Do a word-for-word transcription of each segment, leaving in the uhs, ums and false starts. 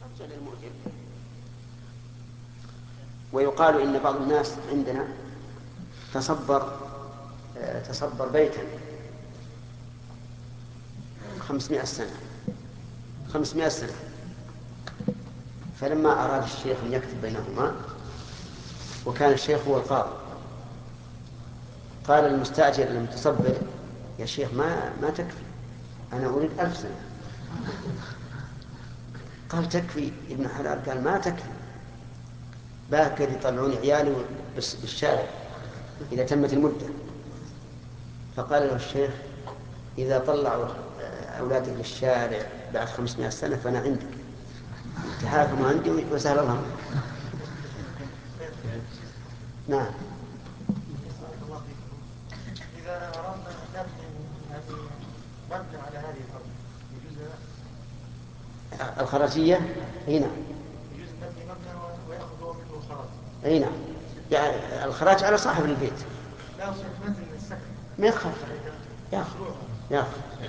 أرجع للمؤجر. ويقال إن بعض الناس عندنا تصبر تصبر بيتا خمسمائة سنة خمسمائة سنة، فلما أراد الشيخ أن يكتب بينهما وكان الشيخ هو القاضي قال المستأجر المتصبر: يا شيخ ما ما تكفي، أنا أريد ألف سنة. قال: تكفي ابن حلال. قال: ما تكفي، باكر يطلعون عيالي بالشارع إذا تمت المدة. فقال له الشيخ: إذا طلعوا أولادك للشارع بعد خمسمائة سنة فأنا عندك، تحاكموا عندي وسهل الله. نعم. إذا أردنا أن نبني على هذه الأرض يجوز لنا الخراجية؟ أي نعم. يجوز نبني مبنى ويأخذ منه الخراج؟ أي نعم، يعني الخراج على صاحب البيت. لا شيخ منزل للسكن ما يخاف ياخذ ياخذ.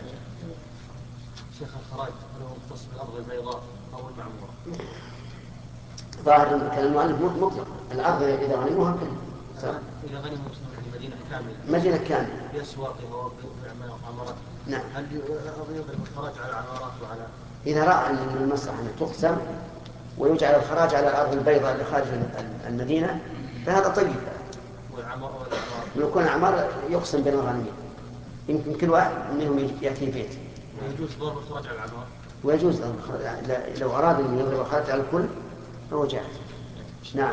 شيخ الخراج هل هو مختص بالأرض البيضاء أو المعمورة؟ ظاهر كلام المؤلف مطلق، الأرض إذا غنموها كلها. إذا غنموا المدينة كاملة. مدينة كاملة. بأسواقها وعمارات. نعم. هل يضرب الخراج على العمارات وعلى؟ إذا رأى أن المصلحة أن تقسم ويجعل الخراج على الأرض البيضاء اللي خارج المدينة فهذا طيب. والعمار ويكون العمار يقسم بين الغنمين، يمكن كل واحد منهم يأتي بيت. ويجوز ضرب الخراج على العمار؟ ويجوز ضرب الخراج، لو أراد أن يضرب الخراج على الكل فهو جاهز. نعم.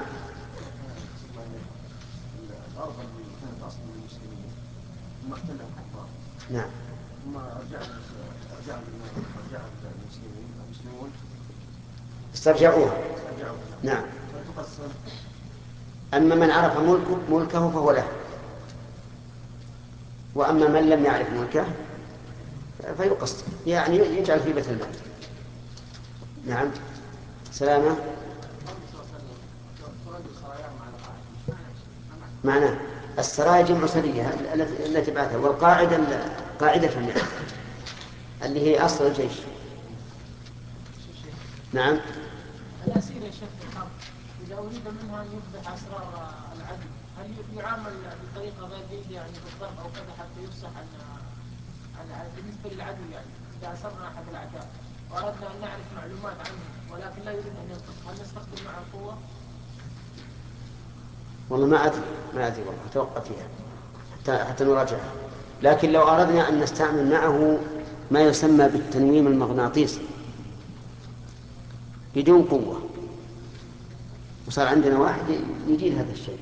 الأرض اللي كانت أصل للمسلمين ثم احتلها الكفار. نعم. ثم رجع رجع رجع المسلمين المسلمون استرجعوها. استرجعوها. نعم. فتقسم. أما من عرف ملكه, ملكه فهو له، وأما من لم يعرف ملكه فيقسم، يعني يجعل في بيت المال. نعم. سلامة. معناه السرايا جمع سرية التي بعثها، والقاعدة قاعدة يعني اللي هي أصل الجيش. نعم. الأسير يا شيخ الحرب إذا أريد منها أن يفضح أسرار العدل هل يعامل بطريقة غير جيدة يعني بالضرب أو كذا حتى يفصح عن بالنسبة للعدل؟ يعني إذا أسرنا أحد الأعداء وأردنا أن نعرف معلومات عنه ولكن لا يريد أن ينطق، هل نستخدم معه القوة؟ والله ما أدري ما أدري والله أتوقع فيها حتى, حتى نراجعها. لكن لو أردنا أن نستعمل معه ما يسمى بالتنويم المغناطيسي بدون قوة وصار عندنا واحد يجيد هذا الشيء،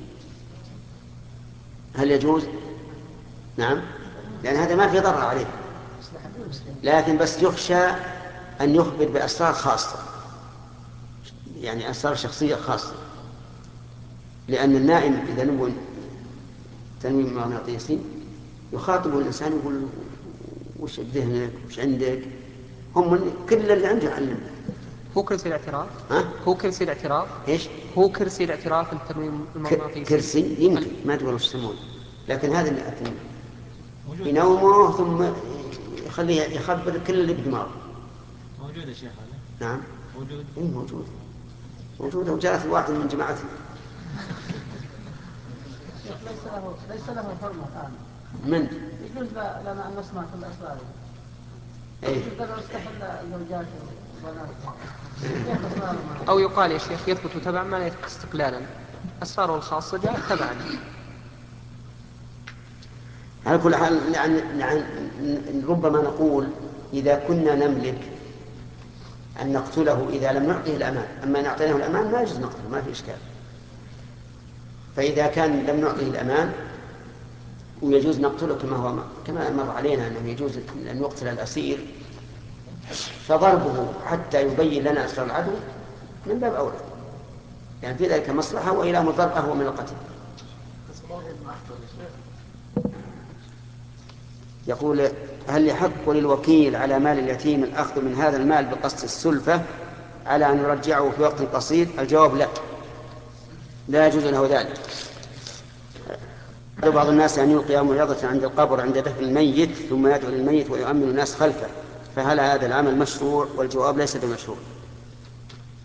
هل يجوز؟ نعم، لأن هذا ما في ضرر عليه، لكن بس يخشى أن يخبر بأسرار خاصة، يعني أسرار شخصية خاصة، لأن النائم إذا نبغى تنويم مغناطيسي يخاطب الإنسان يقول وش بذهنك وش عندك، هم من كل اللي عنده يعلمه. هو كرسي الاعتراف؟ ها؟ هو كرسي الاعتراف؟ ايش؟ هو كرسي الاعتراف التنويم المغناطيسي. كرسي يمكن ما ادري وش يسمونه، لكن هذا اللي ينومه ثم يخليه يخبر كل اللي بدماغه. موجود يا شيخ هذا؟ نعم موجود. اي موجود موجود وجاءت واحد من جماعتنا. ليس له ليس له حرمة الآن. من؟ يجوز لنا أن نسمع كل أسراره. اي. يقدر يستحل زوجاته وبناته. أو يقال يا شيخ يثبت تبعا ما يثبت استقلالا، أسراره الخاصة جاءت تبعا. على كل حال يعني ربما نقول إذا كنا نملك أن نقتله إذا لم نعطيه الأمان، أما إن أعطيناه الأمان ما يجوز نقتله، ما في إشكال. فإذا كان لم نعطيه الأمان ويجوز نقتله كما هو كما مر علينا أنه يجوز أن يقتل الأسير، فضربه حتى يبين لنا أسرار العدو من باب أولى، يعني في ذلك مصلحة وإلى الضرب أهون من القتل. يقول: هل يحق للوكيل على مال اليتيم الأخذ من هذا المال بقصد السلفة على أن يرجعه في وقت قصير؟ الجواب لا، لا يجوز له ذلك. بعض الناس أن يلقي موعظة عند القبر عند دفن الميت ثم يدعو للميت ويؤمن الناس خلفه، فهل هذا العمل مشروع؟ والجواب ليس بمشروع.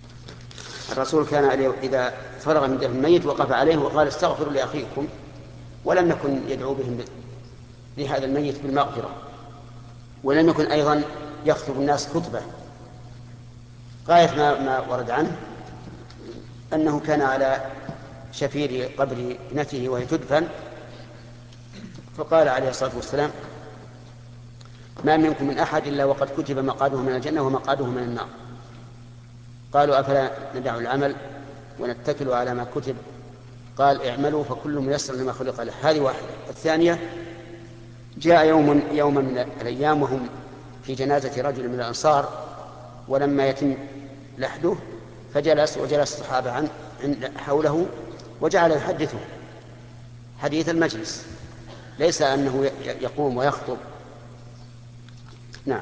الرسول كان إذا فرغ من دفن الميت وقف عليه وقال استغفروا لأخيكم، ولم يكن يدعو بهم لهذا الميت بالمغفرة، ولم يكن أيضا يخطب الناس خطبة. غاية ما, ما ورد عنه أنه كان على شفير قبر ابنته وهي تدفن، فقال عليه الصلاة والسلام: ما منكم من أحد إلا وقد كتب مقعده من الجنة ومقعده من النار. قالوا: أفلا ندع العمل ونتكل على ما كتب؟ قال: اعملوا فكل ميسر لما خلق له. هذه واحدة. الثانية: جاء يوم يوما من الأيام وهم في جنازة رجل من الأنصار، ولما يتم لحده فجلس وجلس الصحابة عن حوله وجعل يحدثه حديث المجلس، ليس أنه يقوم ويخطب. نعم.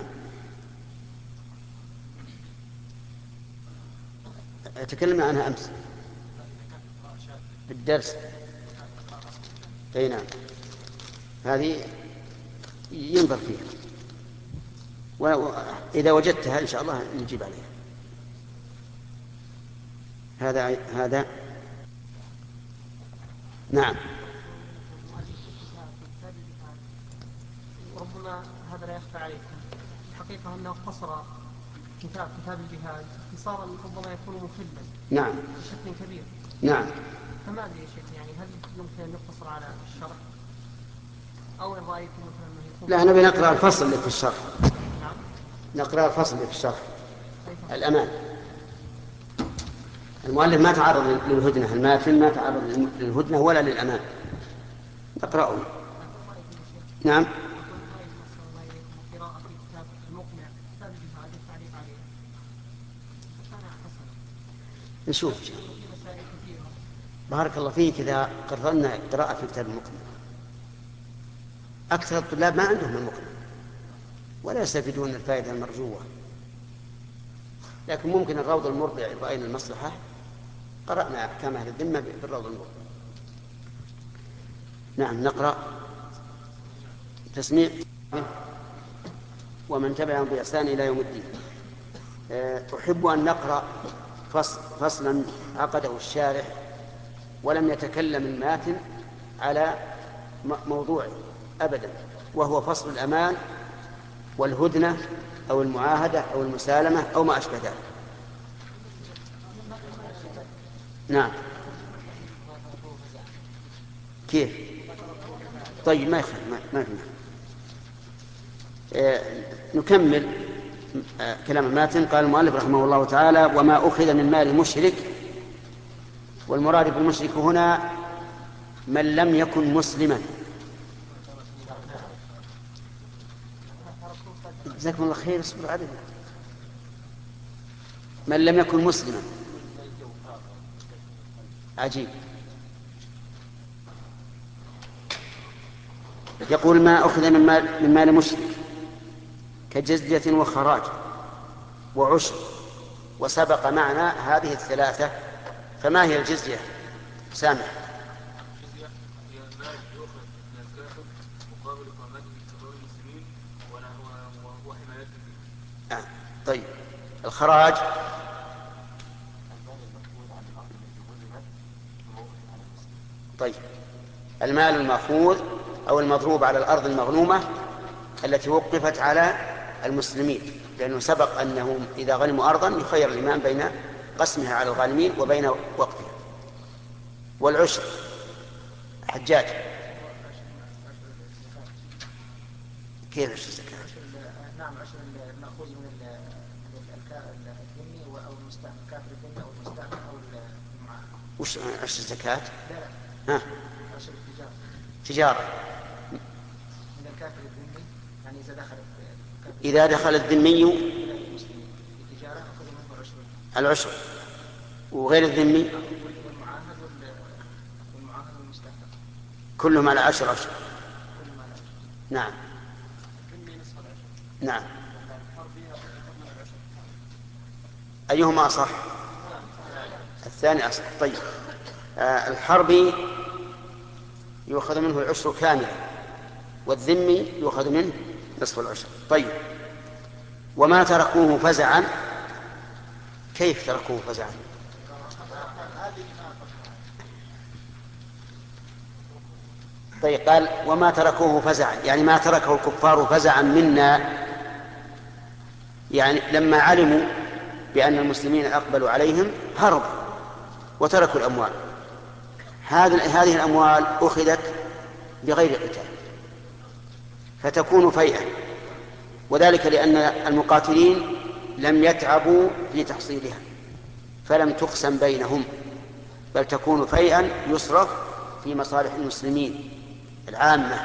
تكلمنا عنها أمس في الدرس. أي نعم، هذه ينظر فيها، وإذا وجدتها إن شاء الله نجيب عليها. هذا هذا نعم. ربما هذا لا يخفى عليكم، الحقيقة أنه اختصر كتاب كتاب الجهاد اختصارا ربما يكون مخلا نعم بشكل كبير. نعم. فما أدري يا شيخ، يعني هل يمكن أن يقتصر على الشرح أو إن رأيكم مثلا أنه يكون؟ لا، نبي نقرأ الفصل اللي في الشرح. نعم. نقرأ الفصل اللي في الشرح. الأمان. المؤلف ما تعرض للهدنة، الماتن ما تعرض للهدنة ولا للأمان. نقرأه. نعم. نشوف. بارك الله فيك إذا قررنا قراءة في كتاب المقنع. أكثر الطلاب ما عندهم المقنع ولا يستفيدون الفائدة المرجوة، لكن ممكن الروض المرضع إن رأينا المصلحة قرأنا أحكام أهل الذمة بالروض المرضع. نعم. نقرأ تسميع ومن تبعهم بإحسان إلى يوم الدين. أحب أن نقرأ فصلا عقده الشارح ولم يتكلم الماتن على موضوعه أبدا، وهو فصل الأمان والهدنة أو المعاهدة أو المسالمة أو ما أشبه ذلك. نعم. كيف؟ طيب ما يخالف، ما يخالف. آه نكمل آه كلام الماتن. قال المؤلف رحمه الله تعالى: وما أخذ من مال مشرك. والمراد بالمشرك هنا من لم يكن مسلما. جزاكم الله خير، اصبر عليه. من لم يكن مسلما. عجيب. يقول: ما أخذ من مال, من مال مشرك كجزية وخراج وعشر. وسبق معنا هذه الثلاثة، فما هي الجزية؟ سامح. الجزية هي المال يؤخذ من الكافر مقابل إقامته في حضور المسلمين وحمايتهم. آه. طيب. الخراج طيب المال المأخوذ أو المضروب على الأرض المغنومة التي وقفت على المسلمين، لأنه سبق أنهم إذا غنموا أرضا يخير الإمام بين قسمها على الغانمين وبين وقفها. والعشر حجاج. كيف عشر الزكاة؟ نعم، عشر المأخوذ من الذمي أو المستعمل، كافر الذمي أو المستعمل أو المعاهد. وش عشر الزكاة؟ لا ها؟ عشر التجارة. تجارة من الكافر الذمي، يعني إذا دخل إذا دخل الذمي التجارة أخذ منه عشر العشر، وغير الذمي والمعاهد والمعاهد والمستعمل كلهم على عشر عشر. كلهم على عشر. نعم نعم. أيهما أصح؟ الثاني أصح. طيب. آه الحربي يؤخذ منه العشر كاملا، والذمي يؤخذ منه نصف العشر. طيب. وما تركوه فزعا. كيف تركوه فزعا؟ طيب قال وما تركوه فزعا، يعني ما تركه الكفار فزعا منا، يعني لما علموا بأن المسلمين أقبلوا عليهم هربوا وتركوا الأموال. هذه الأموال أخذت بغير قتال فتكون فيئة، وذلك لأن المقاتلين لم يتعبوا في تحصيلها فلم تقسم بينهم، بل تكون فيئا يصرف في مصالح المسلمين العامة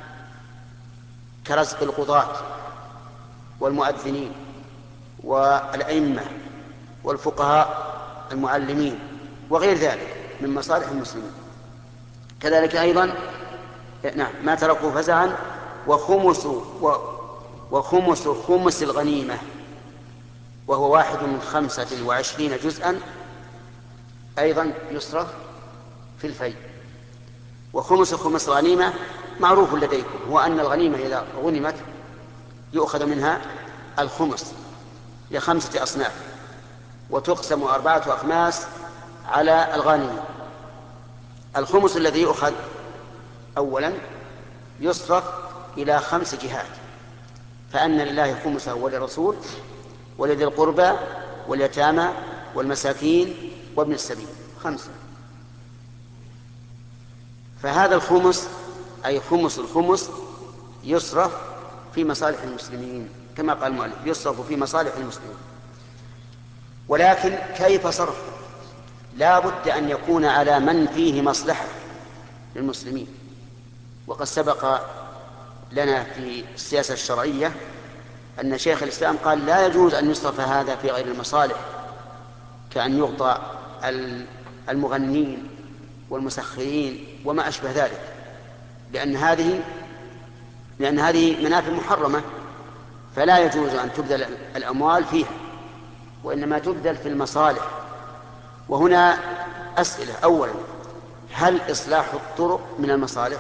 كرزق القضاة والمؤذنين والأئمة والفقهاء المعلمين وغير ذلك من مصالح المسلمين. كذلك أيضا نعم ما تركوا فزعا وخمس وخمس خمس الغنيمة، وهو واحد من خمسة وعشرين جزءا أيضا يصرف في الفيء. وخمس خمس الغنيمة معروف لديكم، هو أن الغنيمة إذا غنمت يؤخذ منها الخمس لخمسة أصناف، وتقسم أربعة أخماس على الغانم. الخمس الذي يؤخذ أولا يصرف إلى خمس جهات، فأن لله خمسه وللرسول ولذي القربى واليتامى والمساكين وابن السبيل، خمسة. فهذا الخمس أي خمس الخمس يصرف في مصالح المسلمين كما قال المؤلف، يصرف في مصالح المسلمين. ولكن كيف صرف؟ لا بد أن يكون على من فيه مصلحة للمسلمين. وقد سبق لنا في السياسة الشرعية أن شيخ الإسلام قال لا يجوز أن يصرف هذا في غير المصالح، كأن يغطى المغنين والمسخرين وما أشبه ذلك، لأن هذه لأن هذه منافع محرمة، فلا يجوز أن تبذل الأموال فيها، وإنما تبذل في المصالح. وهنا أسئلة. أولا، هل إصلاح الطرق من المصالح؟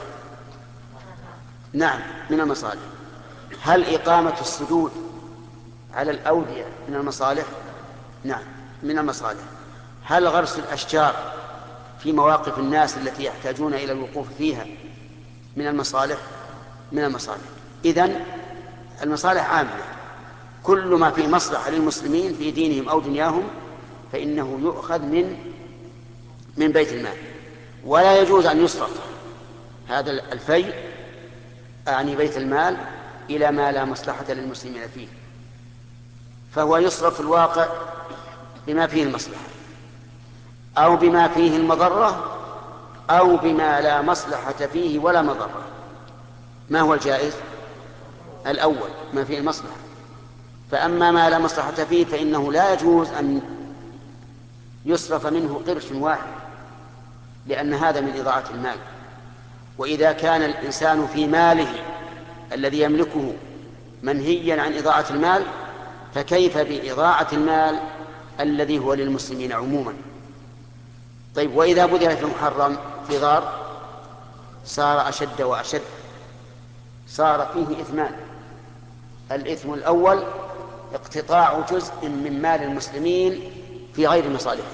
نعم من المصالح. هل إقامة السدود على الأودية من المصالح؟ نعم من المصالح. هل غرس الأشجار في مواقف الناس التي يحتاجون إلى الوقوف فيها من المصالح؟ من المصالح. إذن المصالح عامة، كل ما فيه مصلحة للمسلمين في دينهم أو دنياهم فإنه يؤخذ من من بيت المال، ولا يجوز أن يصرف هذا الفيء أعني بيت المال إلى ما لا مصلحة للمسلمين فيه، فهو يصرف في الواقع بما فيه المصلحة أو بما فيه المضرة أو بما لا مصلحة فيه ولا مضرة. ما هو الجائز؟ الأول ما فيه المصلحة. فأما ما لا مصلحة فيه فإنه لا يجوز أن يصرف منه قرش واحد، لأن هذا من إضاعة المال. وإذا كان الإنسان في ماله الذي يملكه منهيا عن إضاعة المال، فكيف بإضاعة المال الذي هو للمسلمين عموما؟ طيب، وإذا بذل في المحرم في غار صار أشد وأشد، صار فيه إثمان. الإثم الأول اقتطاع جزء من مال المسلمين في غير مصالحه،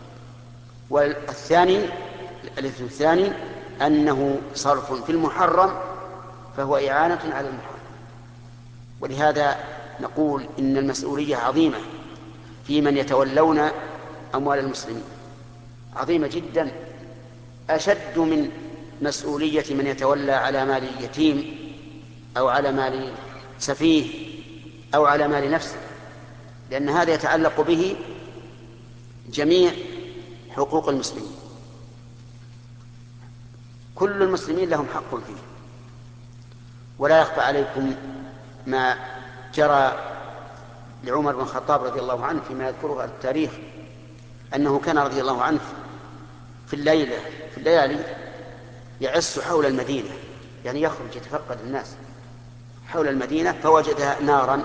والثاني الإثم الثاني أنه صرف في المحرم فهو إعانة على المحرم. ولهذا نقول إن المسؤولية عظيمة في من يتولون أموال المسلمين، عظيمة جدا، أشد من مسؤولية من يتولى على مال يتيم أو على مال سفيه أو على مال نفسه، لأن هذا يتعلق به جميع حقوق المسلمين. كل المسلمين لهم حق فيه. ولا يخفى عليكم ما جرى لعمر بن الخطاب رضي الله عنه فيما يذكره التاريخ، أنه كان رضي الله عنه في الليلة في الليالي يعس حول المدينة، يعني يخرج يتفقد الناس حول المدينة، فوجد نارا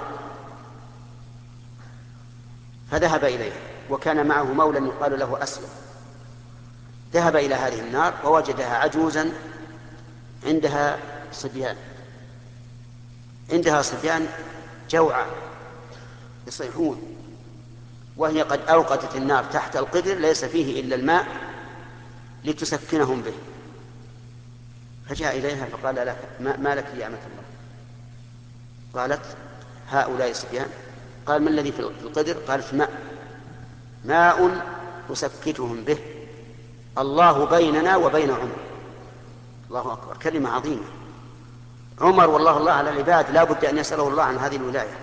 فذهب إليها، وكان معه مولى يقال له أسود. ذهب إلى هذه النار ووجدها عجوزا عندها صبيان عندها صبيان جوعى يصيحون، وهي قد أوقدت النار تحت القدر ليس فيه إلا الماء لتسكنهم به. فجاء إليها فقال لك ما, ما لك يا أمة الله؟ قالت هؤلاء صبيان. قال ما الذي في القدر؟ قالت ماء ماء أسكتهم به، الله بيننا وبين عمر. الله أكبر، كلمة عظيمة. عمر والله الله على العباد لا بد أن يسأله الله عن هذه الولاية.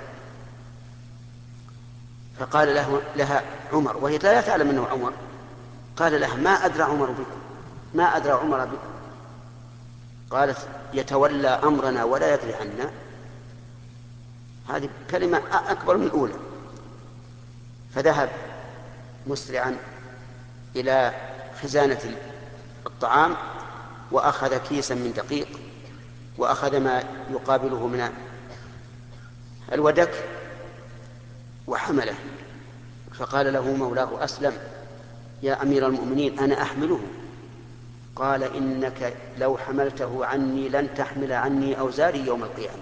فقال له لها عمر وهي لا تعلم أنه عمر، قال لها ما أدرى عمر بكم، ما أدرى عمر بكم. قالت يتولى أمرنا ولا يدري عنا. هذه كلمة أكبر من الأولى. فذهب مسرعا إلى خزانة الطعام وأخذ كيسا من دقيق وأخذ ما يقابله من الودك وحمله. فقال له مولاه أسلم يا أمير المؤمنين أنا أحمله. قال إنك لو حملته عني لن تحمل عني أوزاري يوم القيامة.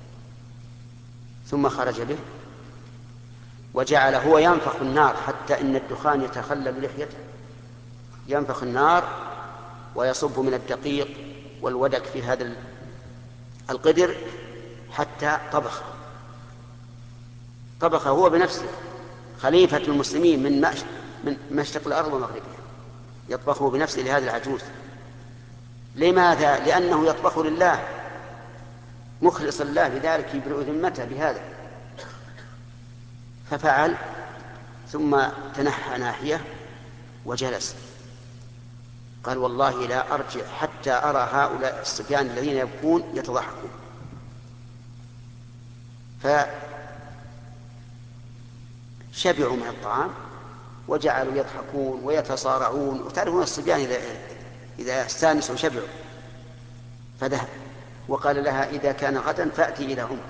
ثم خرج به وجعل هو ينفخ النار حتى إن الدخان يتخلل لحيته، ينفخ النار ويصب من الدقيق والودك في هذا القدر حتى طبخ طبخ هو بنفسه، خليفة المسلمين من من مشرق الأرض ومغربها، يطبخه بنفسه لهذا العجوز. لماذا؟ لأنه يطبخ لله مخلص الله بذلك، يبرئ ذمته بهذا. ففعل ثم تنحى ناحية وجلس. قال والله لا أرجع حتى أرى هؤلاء الصبيان الذين يبكون يتضحكون. فشبعوا من الطعام وجعلوا يضحكون ويتصارعون، وتعرفون الصبيان إذا استانسوا شبعوا. فذهب وقال لها إذا كان غدا فأتي إلى عمر،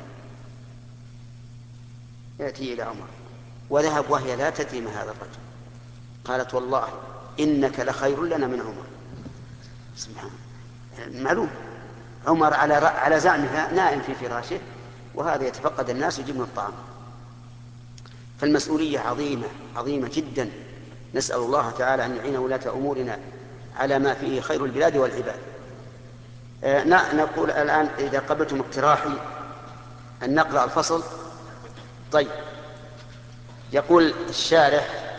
يأتي إلى عمر. وذهب وهي لا تدري ما هذا الرجل. قالت والله إنك لخير لنا من عمر. سبحان معلوم عمر على على زعمها نائم في فراشه، وهذا يتفقد الناس ويجيب من الطعام. فالمسؤولية عظيمة عظيمة جدا. نسأل الله تعالى أن يعين ولاة أمورنا على ما فيه خير البلاد والعباد. آه نقول الآن إذا قبلتم اقتراحي أن نقرأ الفصل. طيب، يقول الشارح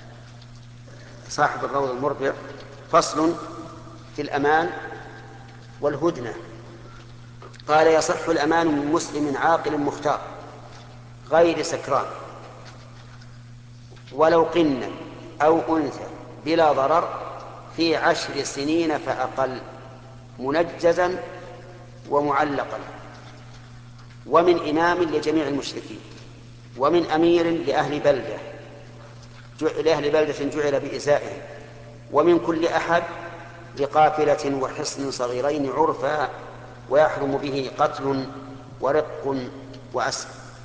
صاحب الروض المربع: فصل في الأمان والهدنة. قال: يصح الأمان من مسلم عاقل مختار غير سكران ولو قن أو أنثى بلا ضرر في عشر سنين فأقل، منجزا ومعلقا، ومن إمام لجميع المشركين، ومن أمير لأهل بلدة لأهل بلدة جعل بإزائهم، ومن كل أحد لقافلة وحصن صغيرين عرفا، ويحرم به قتل ورق وأسر.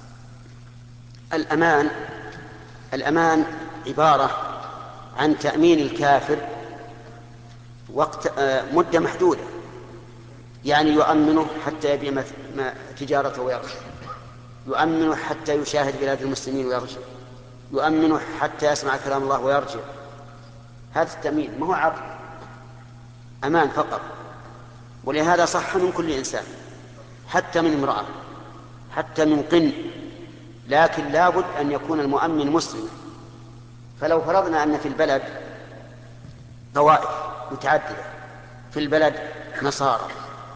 الأمان الأمان عبارة عن تأمين الكافر وقت مدة محدودة، يعني يؤمنه حتى يبيع تجارته ويرجع، يؤمنه حتى يشاهد بلاد المسلمين ويرجع، يؤمنه حتى يسمع كلام الله ويرجع. هذا التأمين ما هو عقد، أمان فقط. ولهذا صح من كل إنسان، حتى من امرأة، حتى من قن، لكن لابد أن يكون المؤمن مسلما. فلو فرضنا أن في البلد طوائف متعددة، في البلد نصارى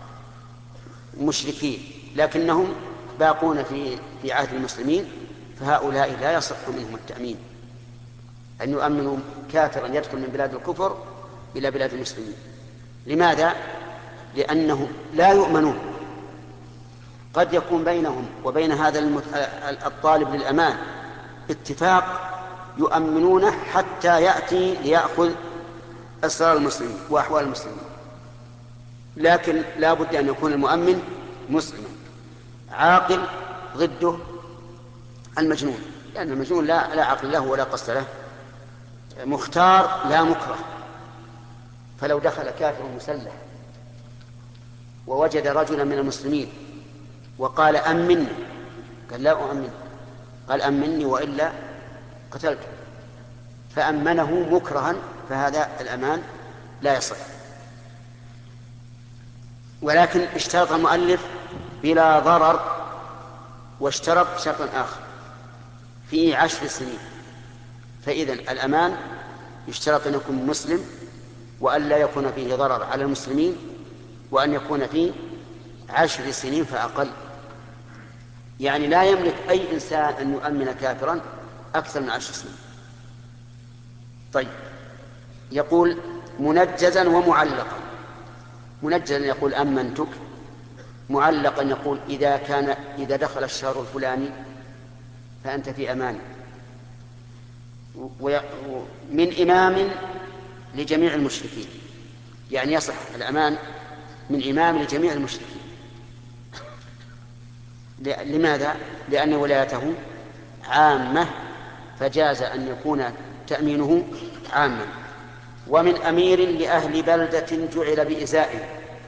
مشركين لكنهم باقون في في عهد المسلمين، فهؤلاء لا يصح منهم التأمين، أن يؤمنوا كافرا يدخل من بلاد الكفر إلى بلاد المسلمين. لماذا؟ لأنهم لا يؤمنون. قد يكون بينهم وبين هذا الطالب للأمان اتفاق يؤمنونه حتى يأتي ليأخذ أسرار المسلمين وأحوال المسلمين، لكن لا بد أن يكون المؤمن مسلما عاقل، ضده المجنون، لأن المجنون لا, لا عقل له ولا قصد له، مختار لا مكره. فلو دخل كافر مسلح ووجد رجلا من المسلمين وقال أمني، قال لا أؤمن، قال أمني وإلا قتلته، فأمنه مكرها، فهذا الأمان لا يصح. ولكن اشترط المؤلف بلا ضرر، واشترط شرطا آخر في عشر سنين. فإذن الأمان يشترط أن يكون مسلم، وأن لا يكون فيه ضرر على المسلمين، وأن يكون فيه عشر سنين فأقل. يعني لا يملك أي إنسان أن يؤمن كافرا أكثر من عشر سنين. طيب، يقول منجزا ومعلقا. منجزا يقول أمنتك، معلقا يقول إذا كان إذا دخل الشهر الفلاني فأنت في أمان. من إمام لجميع المشركين، يعني يصح الأمان من إمام لجميع المشركين. لماذا؟ لأن ولايته عامة، فجاز أن يكون تأمينه عاما. ومن أمير لأهل بلدة جعل بإزائه،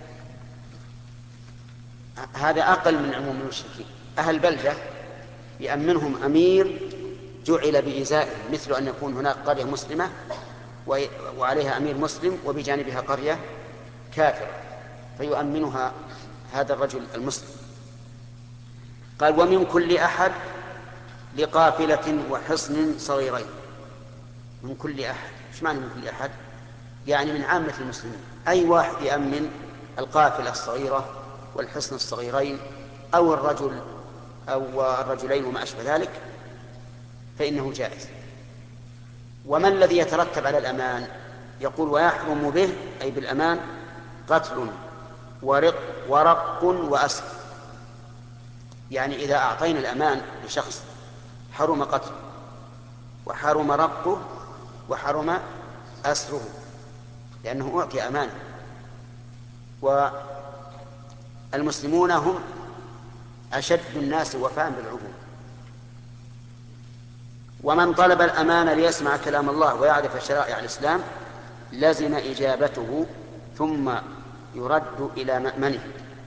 هذا أقل من عموم المشركين. أهل بلدة يأمنهم أمير جعل بإزائه، مثل أن يكون هناك قرية مسلمة وعليها أمير مسلم وبجانبها قرية كافرة، فيؤمنها هذا الرجل المسلم. قال ومن كل أحد لقافلة وحصن صغيرين. من كل أحد، ايش معنى من كل أحد؟ يعني من عامة المسلمين، أي واحد يأمن القافلة الصغيرة والحصن الصغيرين أو الرجل أو الرجلين وما أشبه ذلك فإنه جائز. وما الذي يترتب على الأمان؟ يقول ويحرم به أي بالأمان قتل ورق ورق وأسر. يعني إذا أعطينا الأمان لشخص حرم قتله وحرم رقه وحرم أسره، لأنه أعطي أمانة. والمسلمون هم أشد الناس وفاء بالعهود. ومن طلب الأمان ليسمع كلام الله ويعرف شرائع الإسلام لزم إجابته ثم يرد إلى مأمنه.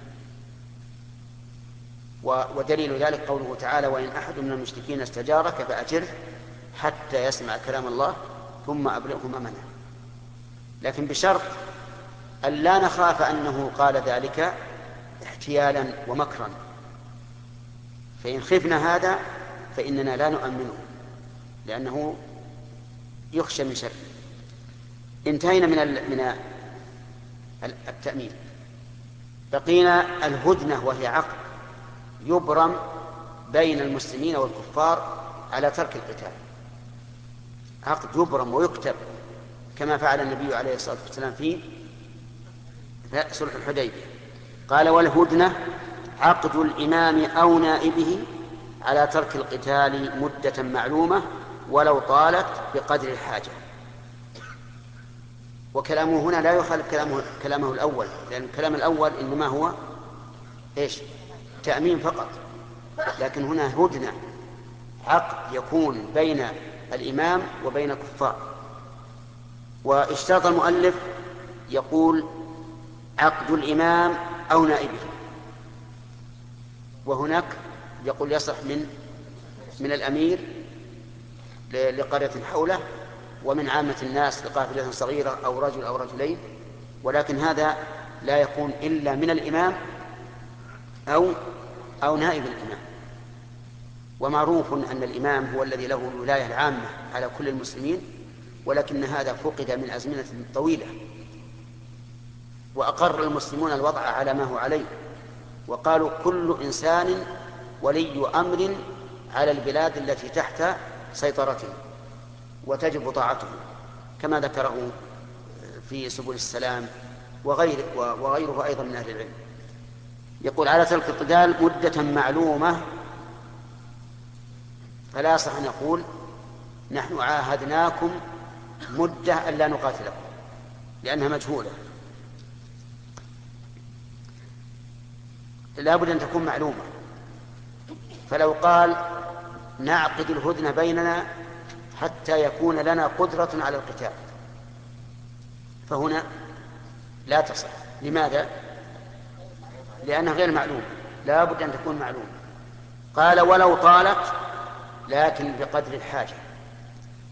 ودليل ذلك قوله تعالى وإن أحد من المشركين استجارك فأجره حتى يسمع كلام الله ثم أبلغه مأمنه، لكن بشرط أن لا نخاف أنه قال ذلك احتيالا ومكرا، فإن خفنا هذا فإننا لا نؤمنه لأنه يخشى من شر. انتهينا من من التأمين، بقينا الهدنة، وهي عقد يبرم بين المسلمين والكفار على ترك القتال. عقد يبرم ويكتب كما فعل النبي عليه الصلاة والسلام في صلح الحديبية. قال والهدنة عقد الإمام أو نائبه على ترك القتال مدة معلومة ولو طالت بقدر الحاجة. وكلامه هنا لا يخالف كلامه, كلامه الأول، لأن الكلام الأول إنما هو إيش؟ تأمين فقط، لكن هنا هدنة عقد يكون بين الإمام وبين الكفار. واشترط المؤلف يقول عقد الإمام أو نائبه، وهناك يقول يصح من من الأمير لقرية حوله ومن عامة الناس لقافلة صغيرة أو رجل أو رجلين، ولكن هذا لا يكون إلا من الإمام أو أو نائب الإمام. ومعروف أن الإمام هو الذي له الولاية العامة على كل المسلمين، ولكن هذا فقد من أزمنة طويلة، وأقر المسلمون الوضع على ما هو عليه، وقالوا كل إنسان ولي أمر على البلاد التي تحت سيطرته وتجب طاعته، كما ذكره في سبل السلام وغيره, وغيره أيضا من أهل العلم. يقول على ترك القتال مدة معلومة، فلا يصح أن يقول نحن عاهدناكم مدة ألا نقاتلكم، لأنها مجهولة، لا بد أن تكون معلومة. فلو قال نعقد الهدنة بيننا حتى يكون لنا قدرة على القتال فهنا لا تصح. لماذا؟ لأنها غير معلومة، لا بد أن تكون معلومة. قال ولو طالت لكن بقدر الحاجة.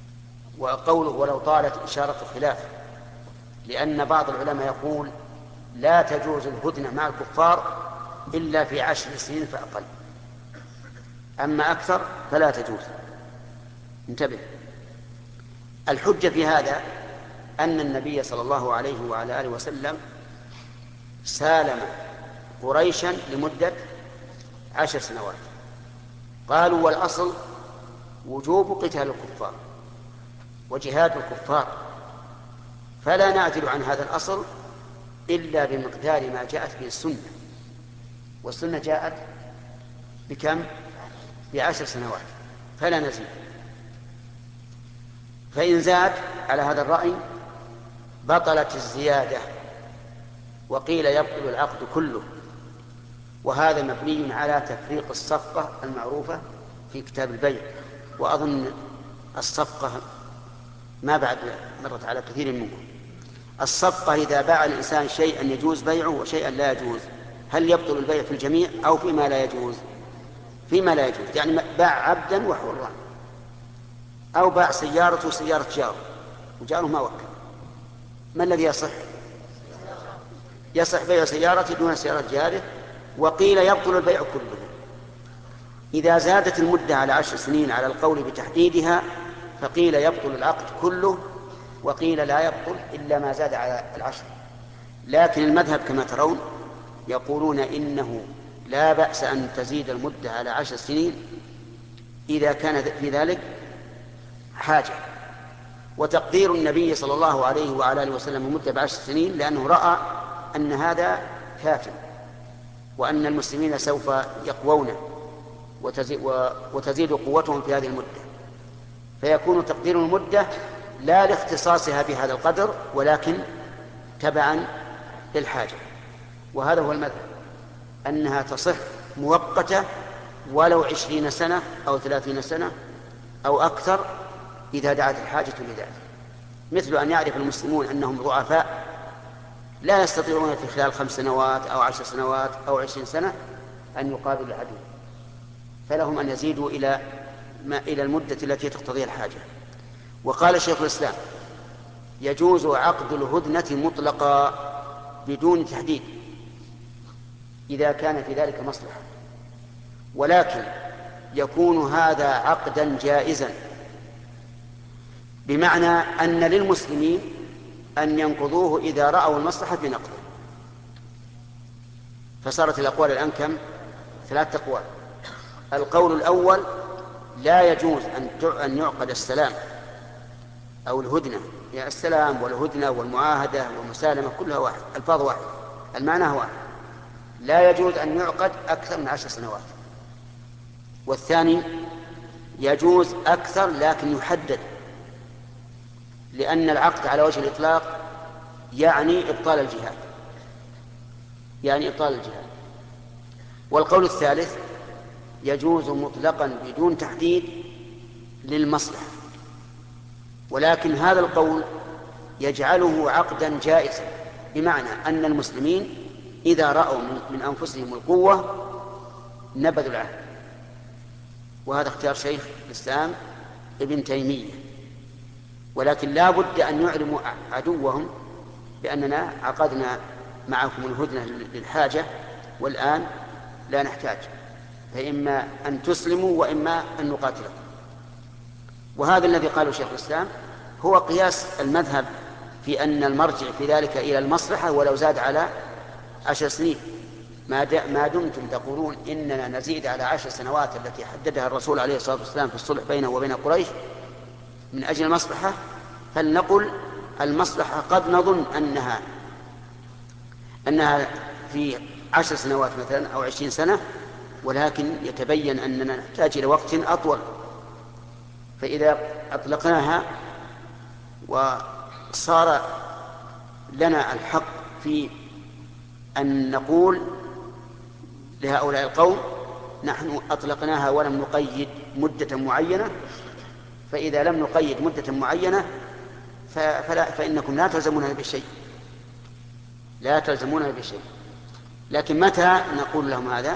وقوله ولو طالت إشارة خلاف، لأن بعض العلماء يقول لا تجوز الهدنة مع الكفار إلا في عشر سنين فأقل، أما أكثر فلا تجوز. انتبه. الحجة في هذا أن النبي صلى الله عليه وعلى آله وسلم سالم قريشا لمدة عشر سنوات. قالوا والأصل وجوب قتال الكفار وجهاد الكفار، فلا نعدل عن هذا الأصل إلا بمقدار ما جاءت به السنة، والسنة جاءت بكم؟ بعشر سنوات، فلا نزيد. فإن زاد على هذا الرأي بطلت الزيادة، وقيل يبطل العقد كله، وهذا مبني على تفريق الصفقة المعروفة في كتاب البيع، وأظن الصفقة ما بعد مرت على كثير منكم. الصفقة إذا باع الإنسان شيئا يجوز بيعه وشيئا لا يجوز، هل يبطل البيع في الجميع أو فيما لا يجوز؟ فيما لا يجوز، يعني باع عبدا وحرا، أو باع سيارته وسيارة جاره وجاره ما وكل، ما الذي يصح؟ يصح بيع سيارته دون سيارة جاره. وقيل يبطل البيع كله. إذا زادت المدة على عشر سنين على القول بتحديدها فقيل يبطل العقد كله، وقيل لا يبطل إلا ما زاد على العشر. لكن المذهب كما ترون يقولون إنه لا بأس أن تزيد المدة على عشر سنين إذا كان في ذلك حاجة. وتقدير النبي صلى الله عليه وعلى آله وسلم المدة بعشر سنين لأنه رأى أن هذا كافٍ، وأن المسلمين سوف يقوون وتزيد قوتهم في هذه المدة، فيكون تقدير المدة لا لاختصاصها بهذا القدر ولكن تبعا للحاجة. وهذا هو المذهب، أنها تصح مؤقتة ولو عشرين سنة أو ثلاثين سنة أو أكثر إذا دعت الحاجة لذلك. مثل أن يعرف المسلمون أنهم ضعفاء لا يستطيعون في خلال خمس سنوات أو عشر سنوات أو عشرين سنة أن يقابلوا العدو، فلهم أن يزيدوا إلى ما إلى المدة التي تقتضيها الحاجة. وقال شيخ الإسلام يجوز عقد الهدنة مطلقا بدون تحديد إذا كان في ذلك مصلحة، ولكن يكون هذا عقدا جائزا، بمعنى أن للمسلمين أن ينقضوه إذا رأوا المصلحة بنقضه. فصارت الأقوال الآن كم؟ ثلاثة أقوال. القول الأول لا يجوز أن يعقد السلام أو الهدنة، يعني السلام والهدنة والمعاهدة والمسالمة كلها واحد، الفاظ واحد، المعنى هو واحد، لا يجوز أن يعقد أكثر من عشر سنوات. والثاني يجوز أكثر لكن يحدد، لأن العقد على وجه الإطلاق يعني إبطال الجهاد، يعني إبطال الجهاد. والقول الثالث يجوز مطلقا بدون تحديد للمصلحة، ولكن هذا القول يجعله عقدا جائزا، بمعنى أن المسلمين إذا رأوا من أنفسهم القوة نبذوا العهد. وهذا اختيار شيخ الإسلام ابن تيمية. ولكن لا بد أن يعلموا عدوهم بأننا عقدنا معكم الهدنة للحاجة والآن لا نحتاج، فإما أن تسلموا وإما أن نقاتلكم. وهذا الذي قاله شيخ الإسلام هو قياس المذهب في أن المرجع في ذلك إلى المصلحة ولو زاد على عشر سنين، ما دمتم تقولون إننا نزيد على عشر سنوات التي حددها الرسول عليه الصلاة والسلام في الصلح بينه وبين قريش من أجل المصلحة، فلنقل المصلحة قد نظن أنها أنها في عشر سنوات مثلا أو عشرين سنة، ولكن يتبين أننا نحتاج إلى وقت أطول، فإذا أطلقناها وصار لنا الحق في أن نقول لهؤلاء القوم نحن أطلقناها ولم نقيد مدة معينة، فإذا لم نقيد مدة معينة فلا فإنكم لا تلزمونها بشيء، لا تلزمونها بشيء. لكن متى نقول لهم هذا؟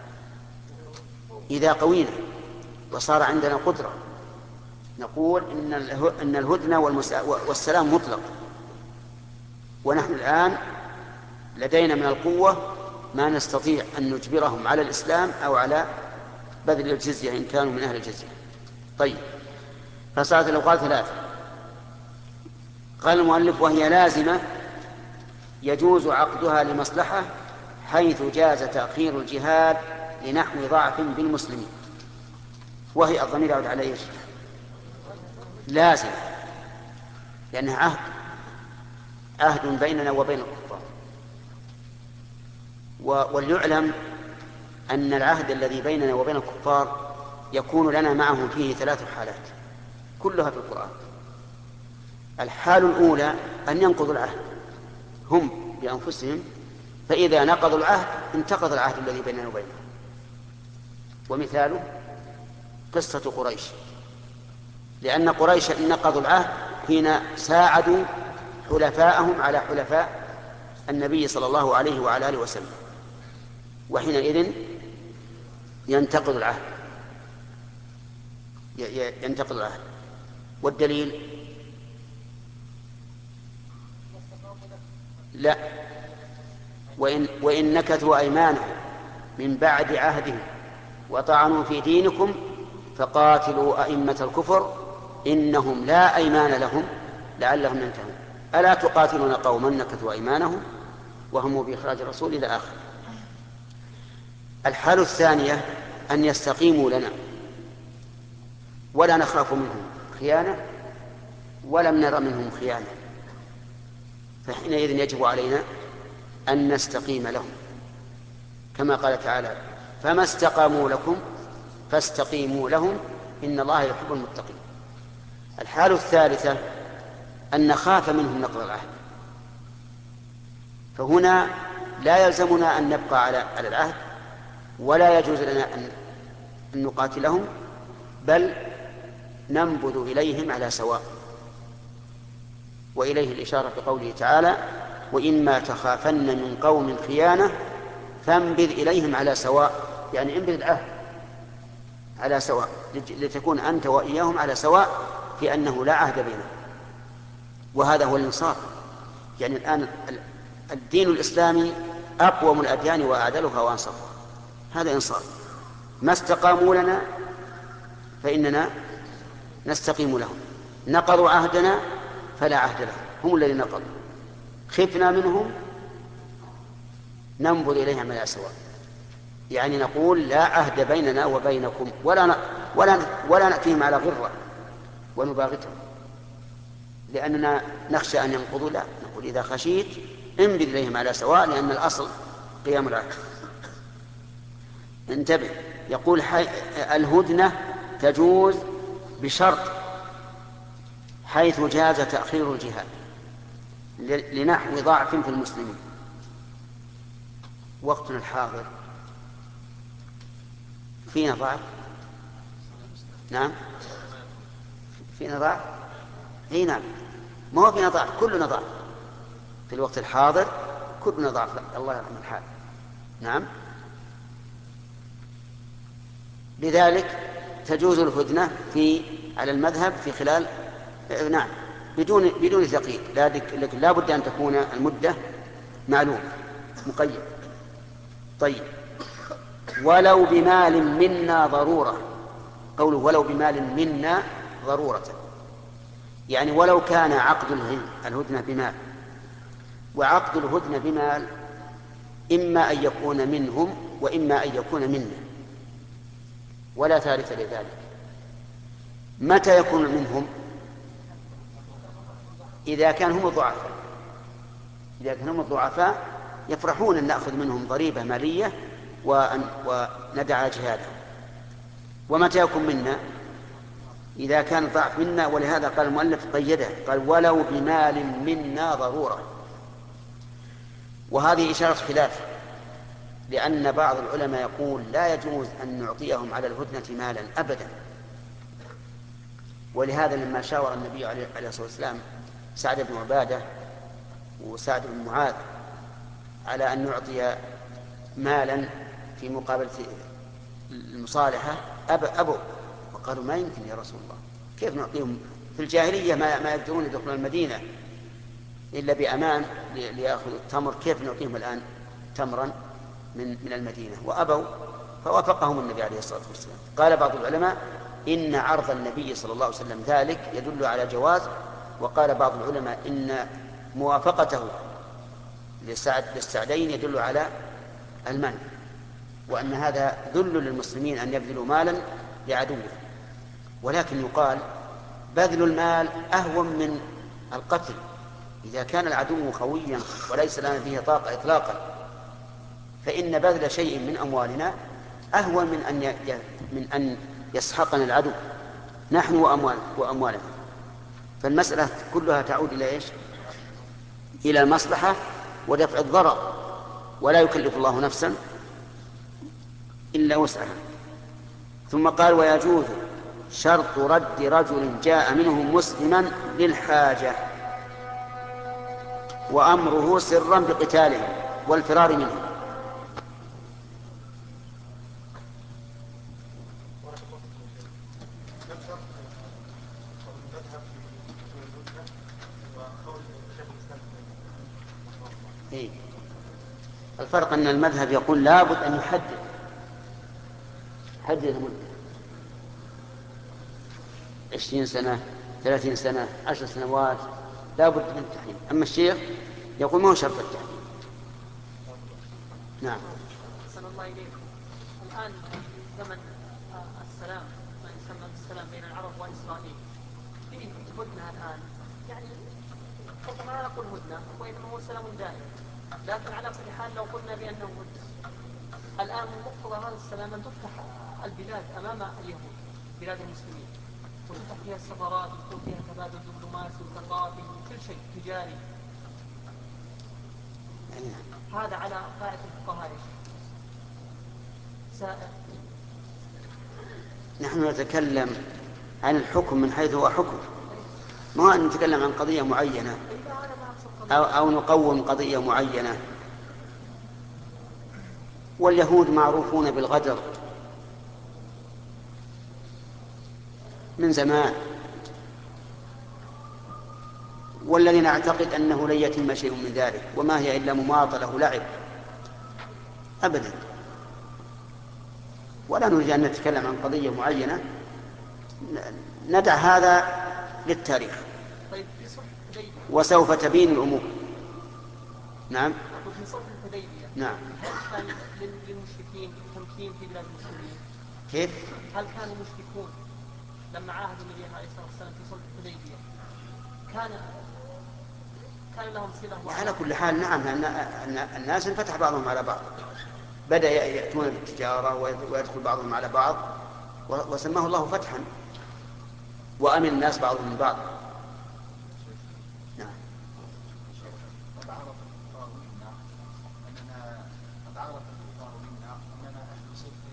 إذا قوينا وصار عندنا قدرة نقول إن الهدنة والسلام مطلق، ونحن الآن لدينا من القوة ما نستطيع أن نجبرهم على الإسلام أو على بذل الجزية إن كانوا من أهل الجزية. طيب، فصارت الأوقات ثلاثة. قال المؤلف: وهي لازمة يجوز عقدها لمصلحة حيث جاز تأخير الجهاد لنحو ضعف بالمسلمين. وهي الضمير يعود على ايش؟ لازم، لأنها عهد عهد بيننا وبين الكفار. وليعلم أن العهد الذي بيننا وبين الكفار يكون لنا معهم فيه ثلاث حالات كلها في القرآن. الحال الأولى أن ينقضوا العهد هم بأنفسهم، فإذا نقضوا العهد انتقض العهد الذي بيننا وبينهم. ومثاله قصة قريش، لأن قريش إن نقضوا العهد حين ساعدوا حلفاءهم على حلفاء النبي صلى الله عليه وعلى آله وسلم، وحينئذ ينتقض العهد ينتقض العهد. والدليل لا، وإن, وإن نكثوا أيمانهم من بعد عهدهم وطعنوا في دينكم فقاتلوا أئمة الكفر إنهم لا أيمان لهم لعلهم ينتهون ألا تقاتلون قوما نكثوا أيمانهم وهم بإخراج الرسول إلى آخر. الحالة الثانية أن يستقيموا لنا ولا نخاف منهم خيانة ولم نرى منهم خيانة، فحينئذ يجب علينا أن نستقيم لهم، كما قال تعالى: فما استقاموا لكم فاستقيموا لهم إن الله يحب المتقين. الحالة الثالثة أن نخاف منهم نقض العهد، فهنا لا يلزمنا أن نبقى على العهد ولا يجوز لنا أن نقاتلهم، بل ننبذ إليهم على سواء. وإليه الإشارة بقوله تعالى: وإما تخافن من قوم خيانة فانبذ إليهم على سواء، يعني انبذ العهد على سواء لتكون أنت وإياهم على سواء في أنه لا عهد بينهم. وهذا هو الإنصاف. يعني الآن الدين الإسلامي أقوم الأديان وأعدلها وأنصفها، هذا إنصاف. ما استقاموا لنا فإننا نستقيم لهم، نقضوا عهدنا فلا عهد لهم، هم الذين نقضوا، خفنا منهم ننبذ إليهم على سواء، يعني نقول لا عهد بيننا وبينكم ولا ن... ولا ولا نأتيهم على غرة ونباغتهم لأننا نخشى أن ينقضوا، لا، نقول إذا خشيت انبذ إليهم على سواء، لأن الأصل قيام العهد. انتبه، يقول حي... الهدنة تجوز بشرط حيث جاز تأخير الجهاد لنحو ضعف في المسلمين. وقتنا الحاضر فينا ضعف، نعم فينا ضعف، اي نعم، ما هو فينا ضعف، كلنا ضعف في الوقت الحاضر، كلنا ضعف، الله يرحم الحال. نعم، لذلك تجوز الهدنة في على المذهب في خلال نعم بدون بدون ثقيل، لكن لا بد أن تكون المدة معلومة مقيد. طيب، ولو بمال منا ضرورة، قوله ولو بمال منا ضرورة، يعني ولو كان عقد الهدنة بمال، وعقد الهدنة بمال إما أن يكون منهم وإما أن يكون منا، ولا ثالث لذلك. متى يكون منهم؟ إذا كان هم الضعفاء، إذا كان هم الضعفاء يفرحون أن نأخذ منهم ضريبة مالية وندع جهاده. ومتى يكون منا؟ إذا كان الضعف منا، ولهذا قال المؤلف قيده، قال ولو بمال منا ضرورة. وهذه إشارة خلاف، لأن بعض العلماء يقول لا يجوز أن نعطيهم على الهدنة مالا أبدا. ولهذا لما شاور النبي عليه الصلاة والسلام سعد بن عبادة وسعد بن معاذ على أن نعطي مالا في مقابلة المصالحة أبوا، وقالوا ما يمكن يا رسول الله، كيف نعطيهم في الجاهلية ما ما يقدرون يدخلون المدينة إلا بأمان ليأخذوا التمر، كيف نعطيهم الآن تمرا من من المدينة؟ وأبوا، فوافقهم النبي عليه الصلاة والسلام. قال بعض العلماء إن عرض النبي صلى الله عليه وسلم ذلك يدل على جواز، وقال بعض العلماء إن موافقته للسعدين يدل على المنع، وأن هذا ذل للمسلمين أن يبذلوا مالا لعدوه. ولكن يقال بذل المال أهون من القتل إذا كان العدو خويا وليس لنا فيه طاقة إطلاقا، فإن بذل شيء من أموالنا أهون من أن من أن يسحقنا العدو نحن وأموال وأموالنا. فالمسألة كلها تعود إلى إيش؟ إلى المصلحة ودفع الضرر، ولا يكلف الله نفسا إلا وسعها. ثم قال ويجوز شرط رد رجل جاء منهم مسلما للحاجة وأمره سرا بقتاله والفرار منه. إيه؟ الفرق أن المذهب يقول لابد أن يحدد حدد المدة عشرين سنة ثلاثين سنة عشر سنوات، لابد من التحريم. أما الشيخ يقول ما هو شرط التحريم. نعم. أحسن الله إليك. الآن في زمن السلام، ما يسمى بالسلام بين العرب وإسرائيل، في هدنة الآن، يعني طبعا لا نقول هدنة وإنما هو سلام دائم، لكن على كل حال لو قلنا بأنه هدنة الآن من مقتضى هذا السلام أن تفتح البلاد أمام اليهود، بلاد المسلمين، وتفتح فيها السفارات ويكون فيها تبادل دبلوماسي وثقافي وكل شيء تجاري. هذا على قاعدة الفقهاء سائر. نحن نتكلم عن الحكم من حيث هو حكم، ما أن نتكلم عن قضية معينة أو, أو نقوم قضية معينة. واليهود معروفون بالغدر من زمان، والذي نعتقد أنه لن يتم شيء من ذلك، وما هي إلا مماطلة لعب أبدا. ولا نريد أن نتكلم عن قضية معينة، ندع هذا للتاريخ وسوف تبين الأمور. نعم. نعم. هل كان للمشركين تمكين في بلاد المسلمين؟ كيف؟ هل كانوا مشركون لما عاهدوا النبي عليه الصلاة والسلام في صلح الحديبية كان كان لهم صلة؟ على كل حال نعم، أن الناس انفتح بعضهم على بعض، بدأ يأتون بالتجارة ويدخل بعضهم على بعض، وسماه الله فتحا، وأمن الناس بعضهم من بعض. نعم. قد عرف الكفار منا أننا قد عرف الكفار منا أننا أهل صدق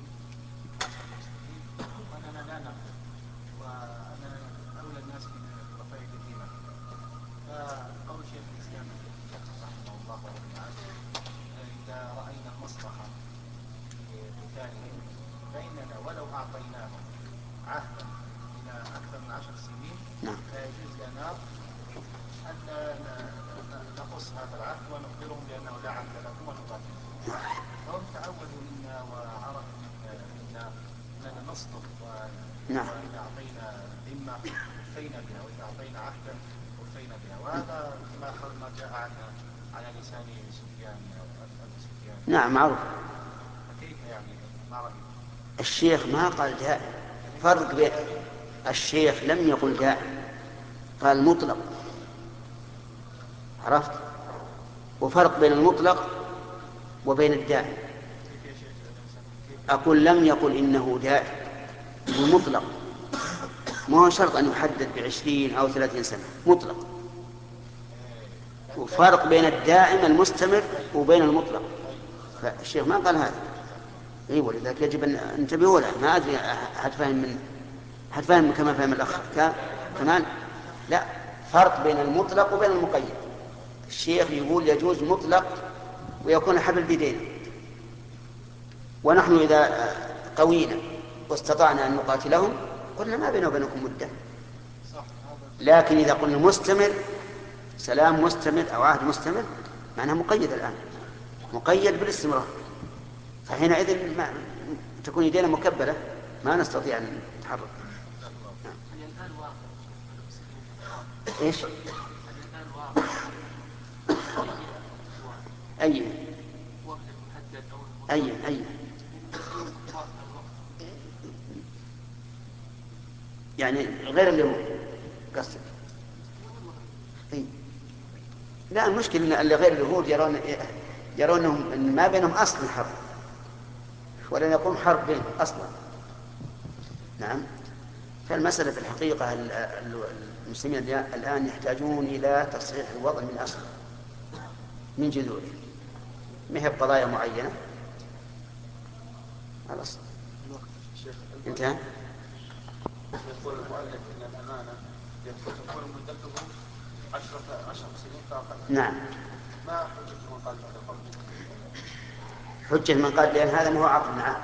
وأننا لا نقتل وأننا أولى الناس من رفاعة الدماء. فقول شيخ الإسلام رحمه الله تعالى إذا رأينا المصلحة في قتالهم فإننا ولو أعطيناهم عهدا إلى أكثر من عشر سنين لا يجوز لنا أن نقص هذا العهد ونخبرهم بأنه لا عهد لكم ونقاتل. فهم تعودوا منا وعرفوا منا أننا نصدق، وإذا أعطينا ذمة وفينا بها، وإذا أعطينا عهدا وفينا بها، وهذا ما جاء عنا على لسان سفيان. نعم معروف. كيف يعني ما رأيك؟ الشيخ ما قال دائم، فرق بين الشيخ لم يقل دائم، قال مطلق، عرفت؟ وفرق بين المطلق وبين الدائم. أقول لم يقل إنه دائم، ومطلق ما هو شرط أن يحدد بعشرين أو ثلاثين سنة، مطلق. وفرق بين الدائم المستمر وبين المطلق، فالشيخ ما قال هذا. اي ولذلك يجب ان انتبهوا له. ما ادري حد فاهم من حد فاهم كما فهم الاخ كمان. لا، فرق بين المطلق وبين المقيد. الشيخ يقول يجوز مطلق ويكون حبل بيدينا، ونحن اذا قوينا واستطعنا ان نقاتلهم قلنا ما بيننا وبينكم مده. لكن اذا قلنا مستمر سلام مستمر أو عهد مستمر معناه مقيد الآن، مقيد بالاستمرار، فحينئذ ما تكون يدينا مكبلة ما نستطيع أن نتحرك. إيش؟ أي أي أي يعني غير اليهود قصدك؟ إيه؟ لا، المشكلة أن غير اليهود يرون يرونهم أن ما بينهم أصل حرب ولن يقوم حرب بينهم أصلا. نعم. فالمسألة في الحقيقة المسلمين الآن يحتاجون إلى تصحيح الوضع من أصل من جذوره، ما هي بقضايا معينة. خلاص انتهى. يقول المؤلف ان الامانه تكون مدته عشرة عشر سنين فاقل. نعم. ما حجة من قال هذا القول؟ حجة من قال لأن هذا ما هو عقد معه.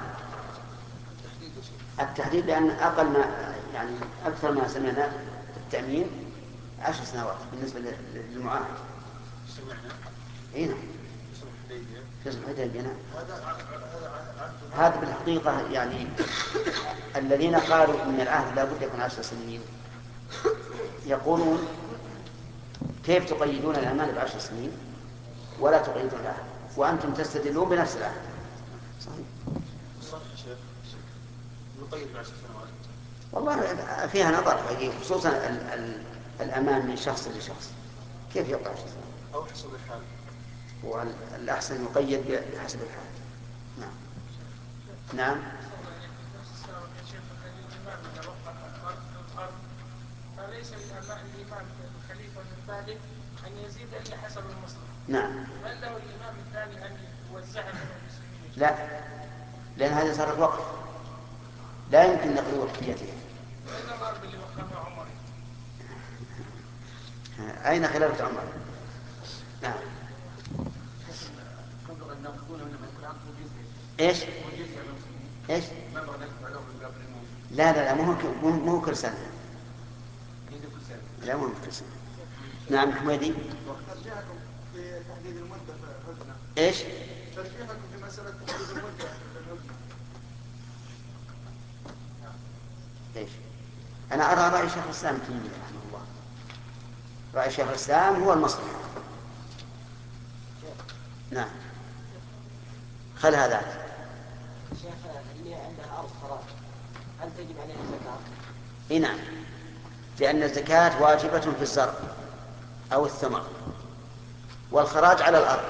التحديد لأن أقل ما يعني أكثر ما سمعنا التأمين عشر سنوات بالنسبة للمعاهد. سمعنا. إيه نعم. في صلح الحديبية. نعم. هذا بالحقيقة يعني الذين قالوا إن العهد لا بد يكون عشر سنين يقولون كيف تقيدون الأمان بعشر سنين ولا تقيدون العهد وأنتم تستدلون بنفس العهد. صحيح. صحيح شيخ. نقيد بعشر سنوات. والله فيها نظر، خصوصا ال ال الأمان من شخص لشخص كيف يبقى عشر سنوات؟ أو حسب الحال. والأحسن يقيد بحسب الحال. نعم. نعم. فليس الإمام الخليفة من ذلك أن يزيد إلا حسب المصلحة. نعم. هل له الإمام الثاني أن يوزعها بين المسلمين؟ لا، لأن هذا صار وقف لا يمكن نقل وقفيته. أين الضرب اللي وقفه عمر؟ أين خلافة عمر؟ نعم. إيش؟ إيش؟ لا لا لا مو مو كل سنة. لا مو كل سنة. نعم حميدي. ترجيحكم في تحديد المدة في الهدنة. إيش؟ ترجيحكم في مسألة تحديد المدة في الهدنة. إيش؟ أنا أرى رأي شيخ الإسلام تيمية رحمه الله. رأي شيخ الإسلام هو المصلحة. نعم. خل هذا. شيخ اللي عندها أرض خراج هل تجب عليها الزكاة؟ إيه نعم، لأن الزكاة واجبة في الزرع أو الثمر والخراج على الأرض.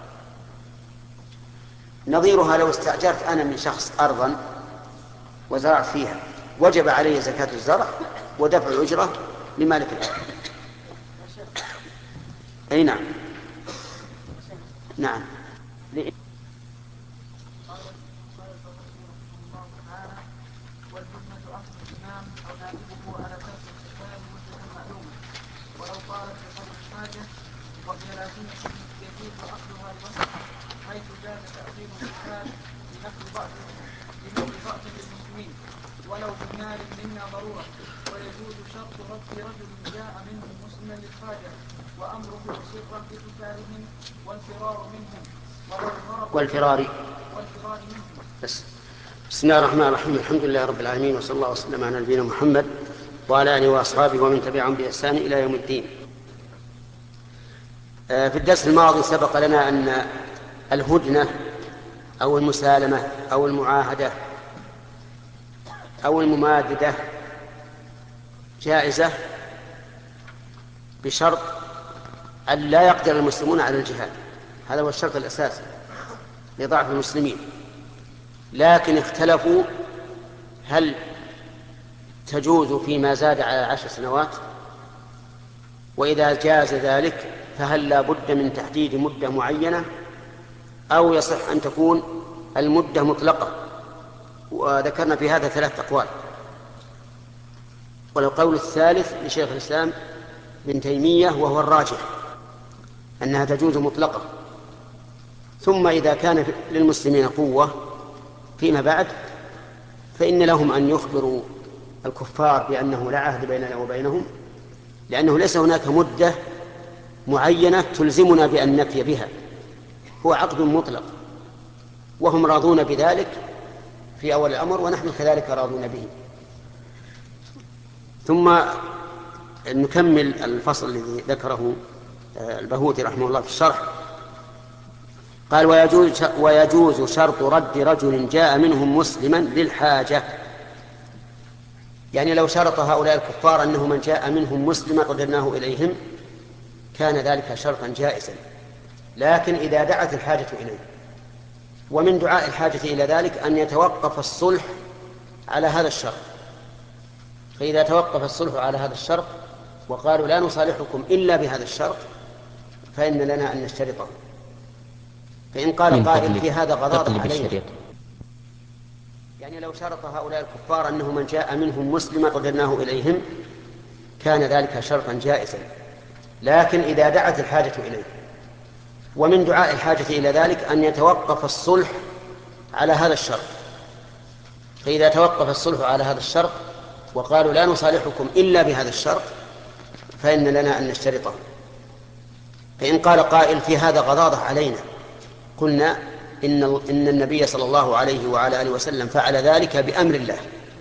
نظيرها لو استأجرت أنا من شخص أرضا وزرعت فيها وجب علي زكاة الزرع ودفع الأجرة لمالك الأرض. أي نعم. نعم. يجوز أخذها لمصلحة حيث جاز تأخير الزكاة لنقل بعض لنقل بعض للمسلمين ولو بمال منا ضرورة، ويجوز شرط رد رجل جاء منهم مسلما للحاجة وأمره سرا بقتالهم والفرار منهم والفرار والفرار منهم. بس. بسم الله الرحمن الرحيم، الحمد لله رب العالمين، وصلى الله وسلم على نبينا محمد وعلى آله وأصحابه ومن تبعهم بإحسان إلى يوم الدين. في الدرس الماضي سبق لنا أن الهدنة أو المسالمة أو المعاهدة أو المماددة جائزة بشرط أن لا يقدر المسلمون على الجهاد. هذا هو الشرط الأساسي لضعف المسلمين. لكن اختلفوا هل تجوز فيما زاد على عشر سنوات، وإذا جاز ذلك فهل لا بد من تحديد مدة معينة أو يصح أن تكون المدة مطلقة. وذكرنا في هذا ثلاث أقوال، والقول الثالث لشيخ الإسلام ابن تيمية وهو الراجح أنها تجوز مطلقة. ثم إذا كان للمسلمين قوة فيما بعد فإن لهم أن يخبروا الكفار بأنه لا عهد بيننا وبينهم، لأنه ليس هناك مدة معينة تلزمنا بأن نفي بها، هو عقد مطلق، وهم راضون بذلك في أول الأمر ونحن كذلك راضون به. ثم نكمل الفصل الذي ذكره البهوتي رحمه الله في الشرح. قال: ويجوز, ويجوز شرط رد رجل جاء منهم مسلما للحاجة. يعني لو شرط هؤلاء الكفار أنه من جاء منهم مسلما رددناه إليهم كان ذلك شرطا جائزا، لكن إذا دعت الحاجة إليه، ومن دعاء الحاجة إلى ذلك أن يتوقف الصلح على هذا الشرط. فإذا توقف الصلح على هذا الشرط وقالوا لا نصالحكم إلا بهذا الشرط فإن لنا أن نشترطه. فإن قال قائل في هذا غضاضة علينا، يعني لو شرط هؤلاء الكفار أنه من جاء منهم مسلما رددناه إليهم كان ذلك شرطا جائزا، لكن إذا دعت الحاجة إليه، ومن دعاء الحاجة إلى ذلك أن يتوقف الصلح على هذا الشرط. فإذا توقف الصلح على هذا الشرط وقالوا لا نصالحكم إلا بهذا الشرط فإن لنا أن نشترطه. فإن قال قائل في هذا غضاضة علينا، قلنا إن, إن النبي صلى الله عليه وعلى آله وسلم فعل ذلك بأمر الله،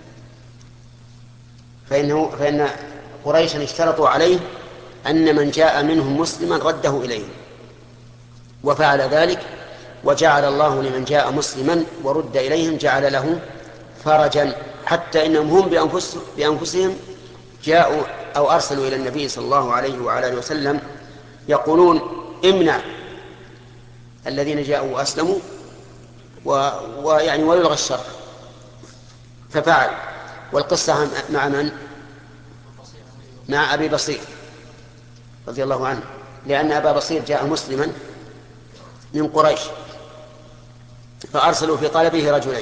فإنه فإن قريشا اشترطوا عليه أن من جاء منهم مسلما رده إليهم، وفعل ذلك، وجعل الله لمن جاء مسلما ورد إليهم جعل له فرجا، حتى إنهم هم بأنفس بأنفسهم جاءوا أو أرسلوا إلى النبي صلى الله عليه وعلى آله وسلم يقولون امنع الذين جاءوا وأسلموا ويعني ويلغى الشر، ففعل. والقصة مع من؟ مع أبي بصير رضي الله عنه، لأن أبا بصير جاء مسلما من قريش فأرسلوا في طلبه رجلين،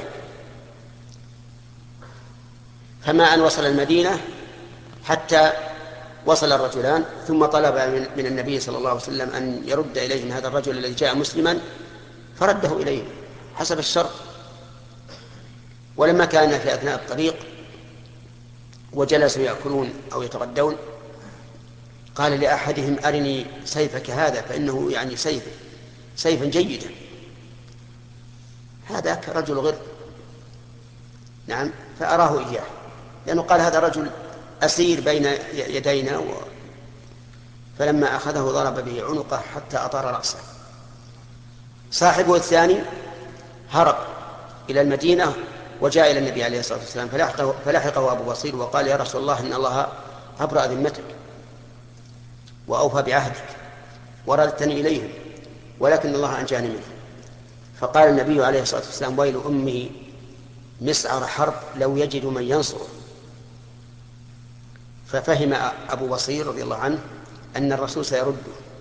فما أن وصل المدينة حتى وصل الرجلان، ثم طلب من النبي صلى الله عليه وسلم أن يرد إليهم هذا الرجل الذي جاء مسلما، فرده إليهم حسب الشرط. ولما كان في أثناء الطريق وجلسوا يأكلون أو يتغدون قال لأحدهم أرني سيفك هذا، فإنه يعني سيف سيفا جيدا. هذا رجل غر، نعم، فأراه إياه، لأنه قال هذا رجل أسير بين يدينا و... فلما أخذه ضرب به عنقه حتى أطار رأسه. صاحبه الثاني هرب إلى المدينة وجاء إلى النبي عليه الصلاة والسلام فلحقه, فلحقه أبو بصير وقال يا رسول الله إن الله أبرأ ذمتك وأوفى بعهدك وردتني إليهم، ولكن الله أنجاني منه. فقال النبي عليه الصلاة والسلام ويل أمه مسعر حرب لو يجد من ينصره. ففهم أبو بصير رضي الله عنه أن الرسول سيرده،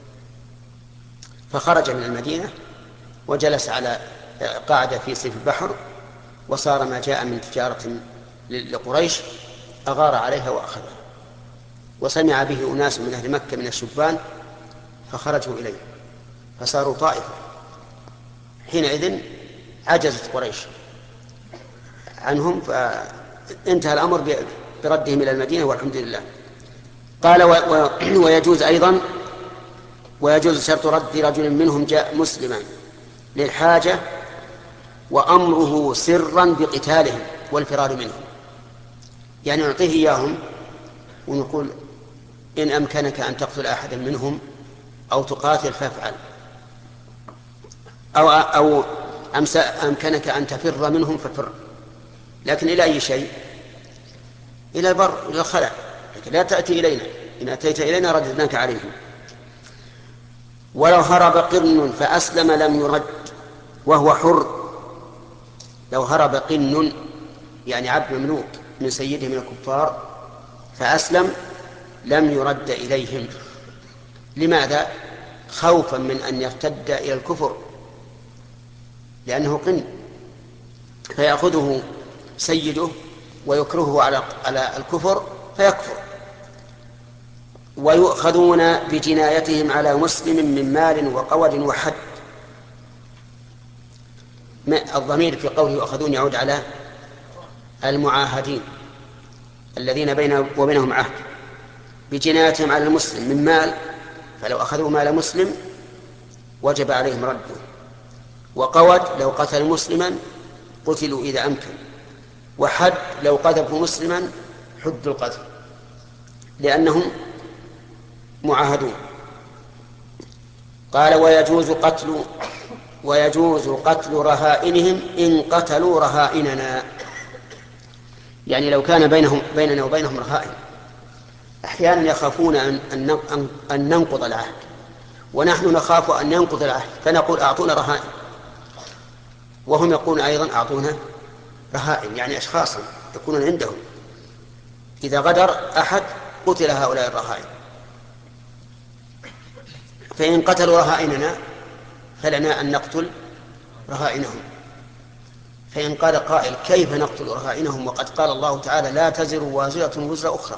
فخرج من المدينة وجلس على قاعدة في سيف البحر، وصار ما جاء من تجارة لقريش أغار عليها وأخذها. وسمع به أناس من أهل مكة من الشبان فخرجوا إليه فصاروا طائفة. حينئذ عجزت قريش عنهم فانتهى الأمر بردهم إلى المدينة والحمد لله. قال ويجوز أيضا ويجوز شرط رد رجل منهم جاء مسلما للحاجة وأمره سرا بقتالهم والفرار منهم، يعني نعطيه إياهم ونقول إن أمكنك أن تقتل أحدا منهم أو تقاتل فافعل، أو, أو أمكنك أن تفر منهم ففر، لكن إلى أي شيء؟ إلى البر، إلى الخلع، لكن لا تأتي إلينا، إن أتيت إلينا رددناك عليهم. ولو هرب قرن فأسلم لم يرد وهو حر. لو هرب قرن يعني عبد مملوك من سيده من الكفار فأسلم لم يرد إليهم. لماذا؟ خوفا من أن يرتد إلى الكفر، لأنه قن فيأخذه سيده ويكرهه على على الكفر فيكفر، ويؤخذون بجنايتهم على مسلم من مال وقود وحد. الضمير في قوله يؤخذون يعود على المعاهدين الذين بين وبينهم عهد، بجنايتهم على المسلم من مال فلو أخذوا مال مسلم وجب عليهم رده، وقوت لو قتل مسلما قتلوا إذا أمكن، وحد لو قذفوا مسلما حد القذف لأنهم معاهدون. قال ويجوز قتل ويجوز قتل رهائنهم إن قتلوا رهائننا، يعني لو كان بينهم بيننا وبينهم رهائن أحيانا يخافون أن, أن, أن ننقض العهد ونحن نخاف أن ينقض العهد فنقول أعطونا رهائن، وهم يقولون أيضا أعطونا رهائن، يعني أشخاصا يكونون عندهم، إذا غدر أحد قتل هؤلاء الرهائن. فإن قتلوا رهائننا فلنا أن نقتل رهائنهم. فإن قال قائل كيف نقتل رهائنهم وقد قال الله تعالى لا تزر وازرة وزر أخرى؟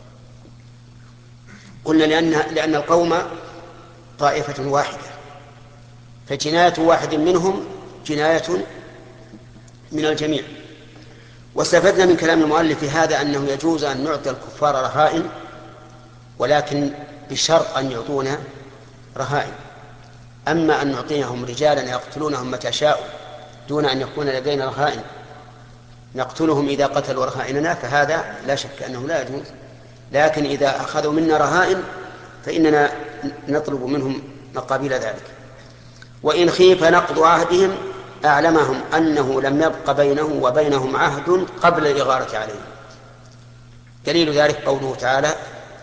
قلنا لأن, لأن القوم طائفة واحدة، فجناية واحد منهم جناية من الجميع. واستفدنا من كلام المؤلف في هذا أنه يجوز أن نعطي الكفار رهائن، ولكن بشرط أن يعطونا رهائن. أما أن نعطيهم رجالا يقتلونهم متى شاءوا دون أن يكون لدينا رهائن نقتلهم إذا قتلوا رهائننا فهذا لا شك أنه لا يجوز. لكن إذا أخذوا منا رهائن فإننا نطلب منهم مقابل ذلك. وإن خيف نقض عهدهم أعلمهم أنه لم يبق بينه وبينهم عهد قبل الإغارة عليه. دليل ذلك قوله تعالى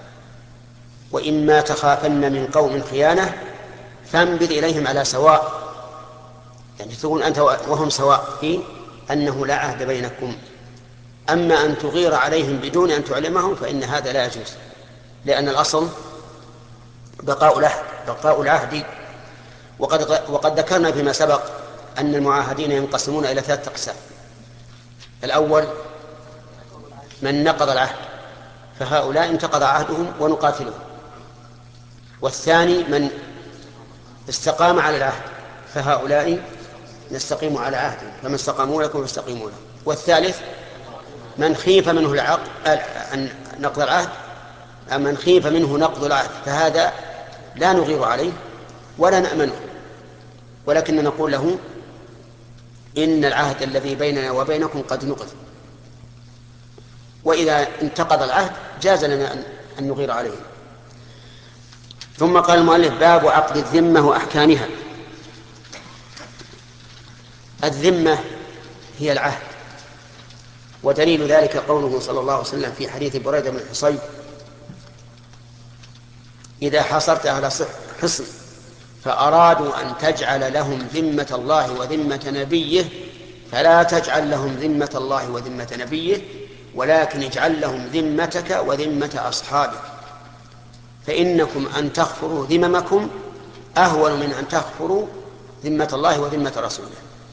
وإما تخافن من قوم خيانة فانبذ إليهم على سواء، يعني تقول أنت وهم سواء في أنه لا عهد بينكم. أما أن تغير عليهم بدون أن تعلمهم فإن هذا لا يجوز، لأن الأصل بقاء العهد بقاء العهد وقد, وقد ذكرنا فيما سبق أن المعاهدين ينقسمون إلى ثلاثة أقسام. الأول من نقض العهد فهؤلاء انتقض عهدهم ونقاتلهم، والثاني من استقام على العهد فهؤلاء نستقيم على عهدهم فمن استقاموا لكم فاستقيموا لهم، والثالث من خيف منه العقد أن نقض العهد من خيف منه نقض العهد فهذا لا نغير عليه ولا نأمنه، ولكن نقول له إن العهد الذي بيننا وبينكم قد نقض، وإذا انتقض العهد جاز لنا أن نغير عليه. ثم قال المؤلف باب عقد الذمة وأحكامها. الذمة هي العهد، ودليل ذلك قوله صلى الله عليه وسلم في حديث بريدة بن الحصيب إذا حصرت أهل حصن فأرادوا أن تجعل لهم ذمة الله وذمة نبيه فلا تجعل لهم ذمة الله وذمة نبيه ولكن اجعل لهم ذمتك وذمة أصحابك، فإنكم أن تغفروا ذممكم أهون من أن تغفروا ذمة الله وذمة رسوله.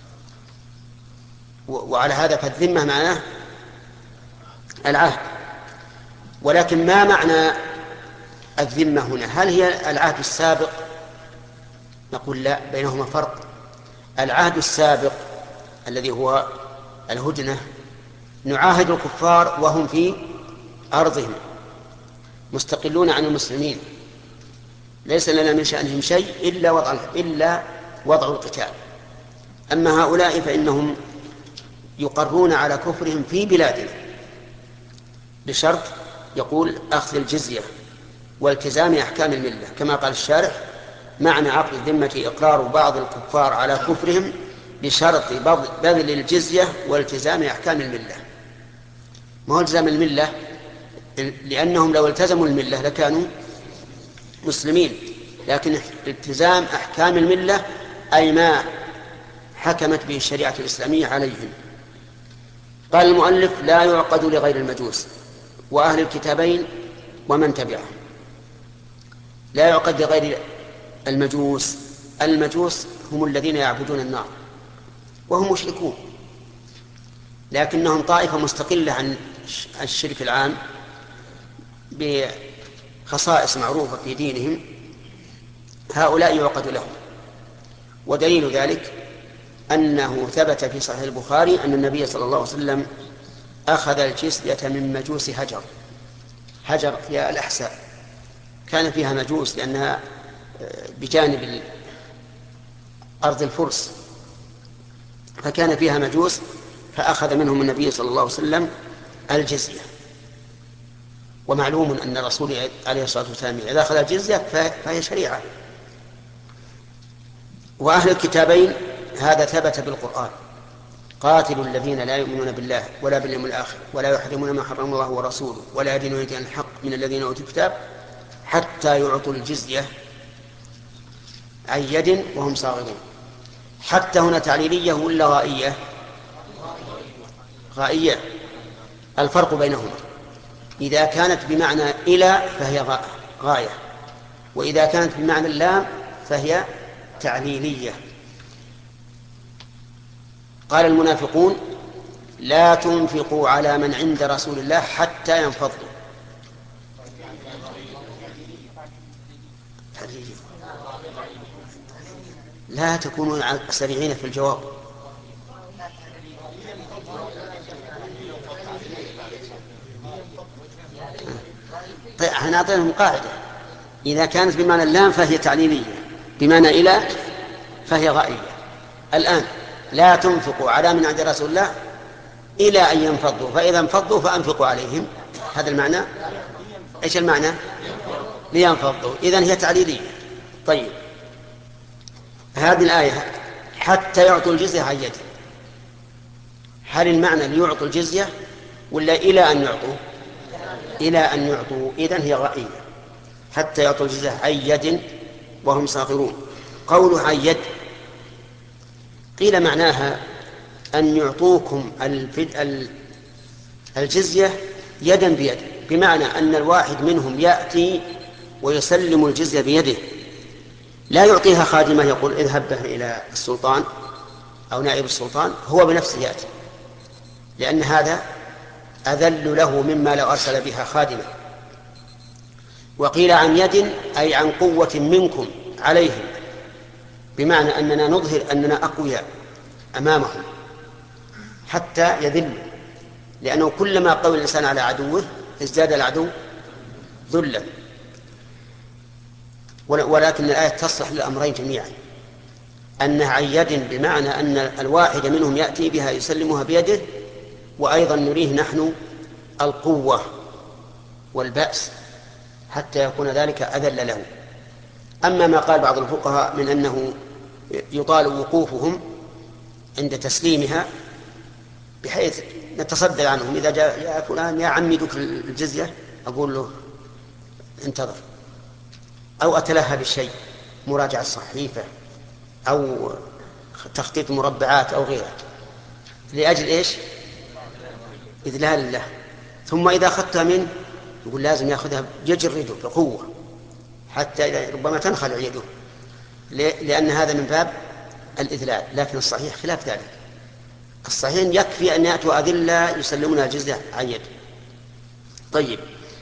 وعلى هذا فالذمة معناه العهد. ولكن ما معنى الذمة هنا؟ هل هي العهد السابق؟ نقول لا، بينهما فرق. العهد السابق الذي هو الهدنة نعاهد الكفار وهم في أرضهم مستقلون عن المسلمين، ليس لنا من شأنهم شيء إلا وضع إلا وضع القتال. أما هؤلاء فإنهم يقرون على كفرهم في بلادنا بشرط يقول أخذ الجزية والتزام أحكام الملة، كما قال الشارح معنى عقد الذمة إقرار بعض الكفار على كفرهم بشرط بذل الجزية والتزام أحكام الملة. ما هو التزام الملة؟ لأنهم لو التزموا الملة لكانوا مسلمين، لكن التزام أحكام الملة أي ما حكمت به الشريعة الإسلامية عليهم. قال المؤلف لا يعقد لغير المجوس وأهل الكتابين ومن تبعهم. لا يعقد لغير المجوس. المجوس هم الذين يعبدون النار وهم مشركون، لكنهم طائفة مستقلة عن الشرك العام بخصائص معروفة في دينهم، هؤلاء يعقد لهم. ودليل ذلك أنه ثبت في صحيح البخاري أن النبي صلى الله عليه وسلم أخذ الجزية من مجوس هجر. هجر في الأحساء كان فيها مجوس لأنها بجانب أرض الفرس، فكان فيها مجوس فأخذ منهم النبي صلى الله عليه وسلم الجزية. ومعلوم أن الرسول عليه الصلاة والسلام إذا أخذ الجزية فهي شريعة. وأهل الكتابين هذا ثبت بالقرآن: قاتلوا الذين لا يؤمنون بالله ولا باليوم الآخر ولا يحرمون ما حرم الله ورسوله ولا يدينون دين الحق من الذين أوتوا الكتاب حتى يعطوا الجزية عن يد وهم صاغرون. حتى هنا تعليلية ولا غائية؟ غائية. الفرق بينهما: إذا كانت بمعنى إلى فهي غاية، وإذا كانت بمعنى اللام فهي تعليلية. قال المنافقون: لا تنفقوا على من عند رسول الله حتى ينفضوا. لا تكونوا سريعين في الجواب. طيب احنا أعطيناهم قاعدة: إذا كانت بمعنى اللام فهي تعليلية، بمعنى إلى فهي غائية. الآن لا تنفقوا على من عند رسول الله إلى أن ينفضوا، فإذا انفضوا فأنفقوا عليهم. هذا المعنى. إيش المعنى؟ لينفضوا. إذن هي تعليلية. طيب هذه الآية حتى يعطوا الجزية عن يد، هل المعنى ليعطوا الجزية ولا إلى أن يعطوا؟ إلى أن يعطوا. إذن هي غائية. حتى يعطوا الجزية عن يد وهم صاغرون. قوله عن يد قيل معناها أن يعطوكم الجزية يدا بيد، بمعنى أن الواحد منهم يأتي ويسلم الجزية بيده، لا يعطيها خادمة يقول اذهب به إلى السلطان أو نائب السلطان، هو بنفسه يأتي، لأن هذا أذل له مما لو أرسل بها خادمة. وقيل عن يد أي عن قوة منكم عليهم، بمعنى أننا نظهر أننا أقوياء أمامهم حتى يذلوا، لأنه كلما قوي الإنسان على عدوه ازداد العدو ذلا. ولكن الآية تصلح للأمرين جميعا، أنها عن يد بمعنى أن الواحد منهم يأتي بها يسلمها بيده، وأيضا نريه نحن القوة والبأس حتى يكون ذلك أذل له. أما ما قال بعض الفقهاء من أنه يطال وقوفهم عند تسليمها بحيث نتصدر عنهم، إذا جاء يا فلان يا عمي دوك الجزية أقول له انتظر، أو أتلهى بالشيء، مراجعة الصحيفة أو تخطيط مربعات أو غيرها، لأجل إيش؟ إذلال الله. ثم إذا أخذتها منه يقول لازم يأخذها يجر يده بقوة حتى ربما تنخلع يده، لأن هذا من باب الإذلال. لكن الصحيح خلاف ذلك، الصحيح يكفي أن يأتوا أذلة يسلمون الجزية عن يد. طيب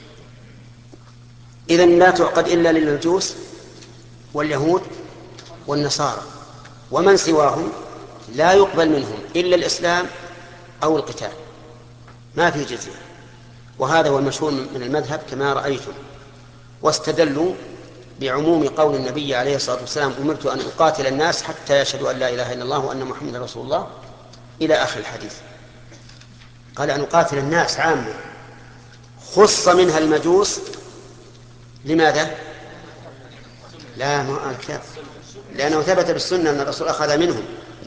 إذن لا تعقد إلا للمجوس واليهود والنصارى، ومن سواهم لا يقبل منهم إلا الإسلام أو القتال، ما في جزية. وهذا هو المشهور من المذهب كما رأيتم. واستدلوا بعموم قول النبي عليه الصلاة والسلام: أمرت أن أقاتل الناس حتى يشهدوا أن لا إله إلا الله وأن محمد رسول الله، إلى آخر الحديث. قال أن أقاتل الناس عامة، خص منها المجوس. لماذا؟ لا ما الكتاب، لأنه ثبت بالسنة أن الرسول أخذ منهم،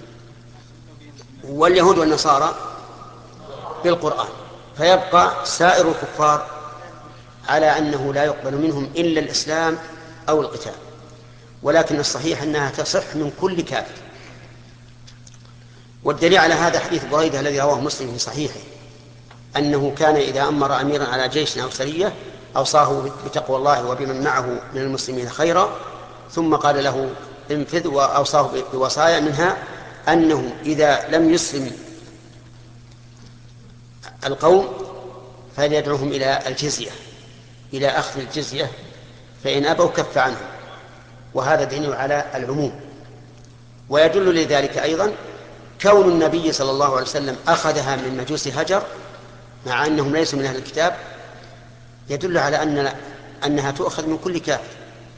واليهود والنصارى بالقرآن، فيبقى سائر الكفار على أنه لا يقبل منهم إلا الإسلام أو القتال. ولكن الصحيح أنها تصح من كل كافر. والدليل على هذا حديث بريدة الذي رواه مسلم في صحيحه، أنه كان إذا أمر أميرا على جيش أو سرية أوصاه بتقوى الله وبمن معه من المسلمين خيرا، ثم قال له انفذ، وأوصاه بوصايا منها أنه إذا لم يسلم القوم فليدعوهم إلى الجزية، إلى أخذ الجزية، فإن أبوا كف عنهم. وهذا دليل على العموم. ويدل لذلك أيضا كون النبي صلى الله عليه وسلم أخذها من مجوس هجر مع أنهم ليسوا من أهل الكتاب، يدل على أن أنها تؤخذ من كل كافر.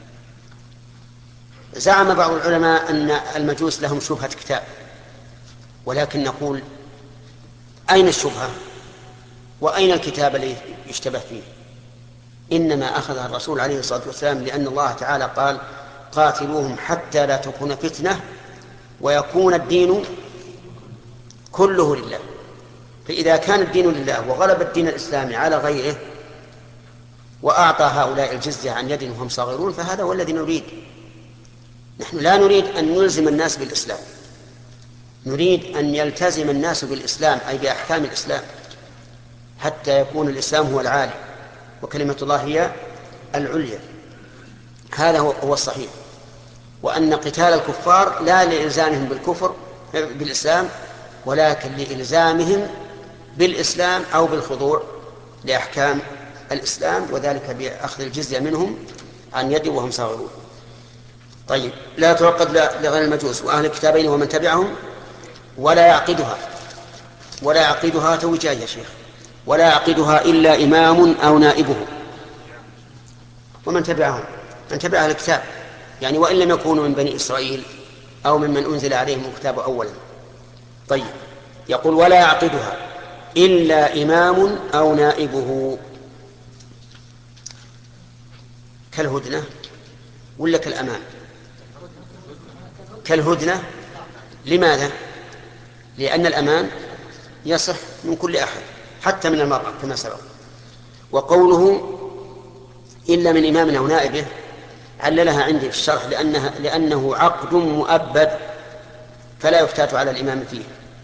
زعم بعض العلماء أن المجوس لهم شبهة كتاب، ولكن نقول أين الشبهة وأين الكتاب الذي يشتبه فيه؟ إنما أخذها الرسول عليه الصلاة والسلام لأن الله تعالى قال قاتلوهم حتى لا تكون فتنة ويكون الدين كله لله. فإذا كان الدين لله وغلب الدين الإسلامي على غيره وأعطى هؤلاء الجزية عن يد وهم صاغرون فهذا هو الذي نريد. نحن لا نريد أن نلزم الناس بالإسلام، نريد أن يلتزم الناس بالإسلام أي بأحكام الإسلام حتى يكون الإسلام هو العالي وكلمة الله هي العليا. هذا هو الصحيح. وأن قتال الكفار لا لإلزامهم بالكفر بالإسلام ولكن لإلزامهم بالإسلام أو بالخضوع لأحكام الإسلام، وذلك بأخذ الجزية منهم عن يد وهم صاغرون. طيب، لا تعقد لغير المجوس وأهل الكتابين ومن تبعهم ولا يعقدها ولا يعقدها توجيه يا شيخ ولا يعقدها إلا إمام أو نائبه. ومن تبعهم من تبع أهل الكتاب يعني وإن لم يكونوا من بني إسرائيل أو ممن أنزل عليهم الكتاب أولا. طيب، يقول ولا يعقدها إلا إمام أو نائبه كالهدنة ولا كالأمام؟ كالهدنة. لماذا؟ لأن الأمان يصح من كل أحد حتى من المرأة كما سبق. وقوله إلا من إمام أو نائبه عللها عندي في الشرح لأنها لأنه عقد مؤبد فلا يفتات على الإمام فيه.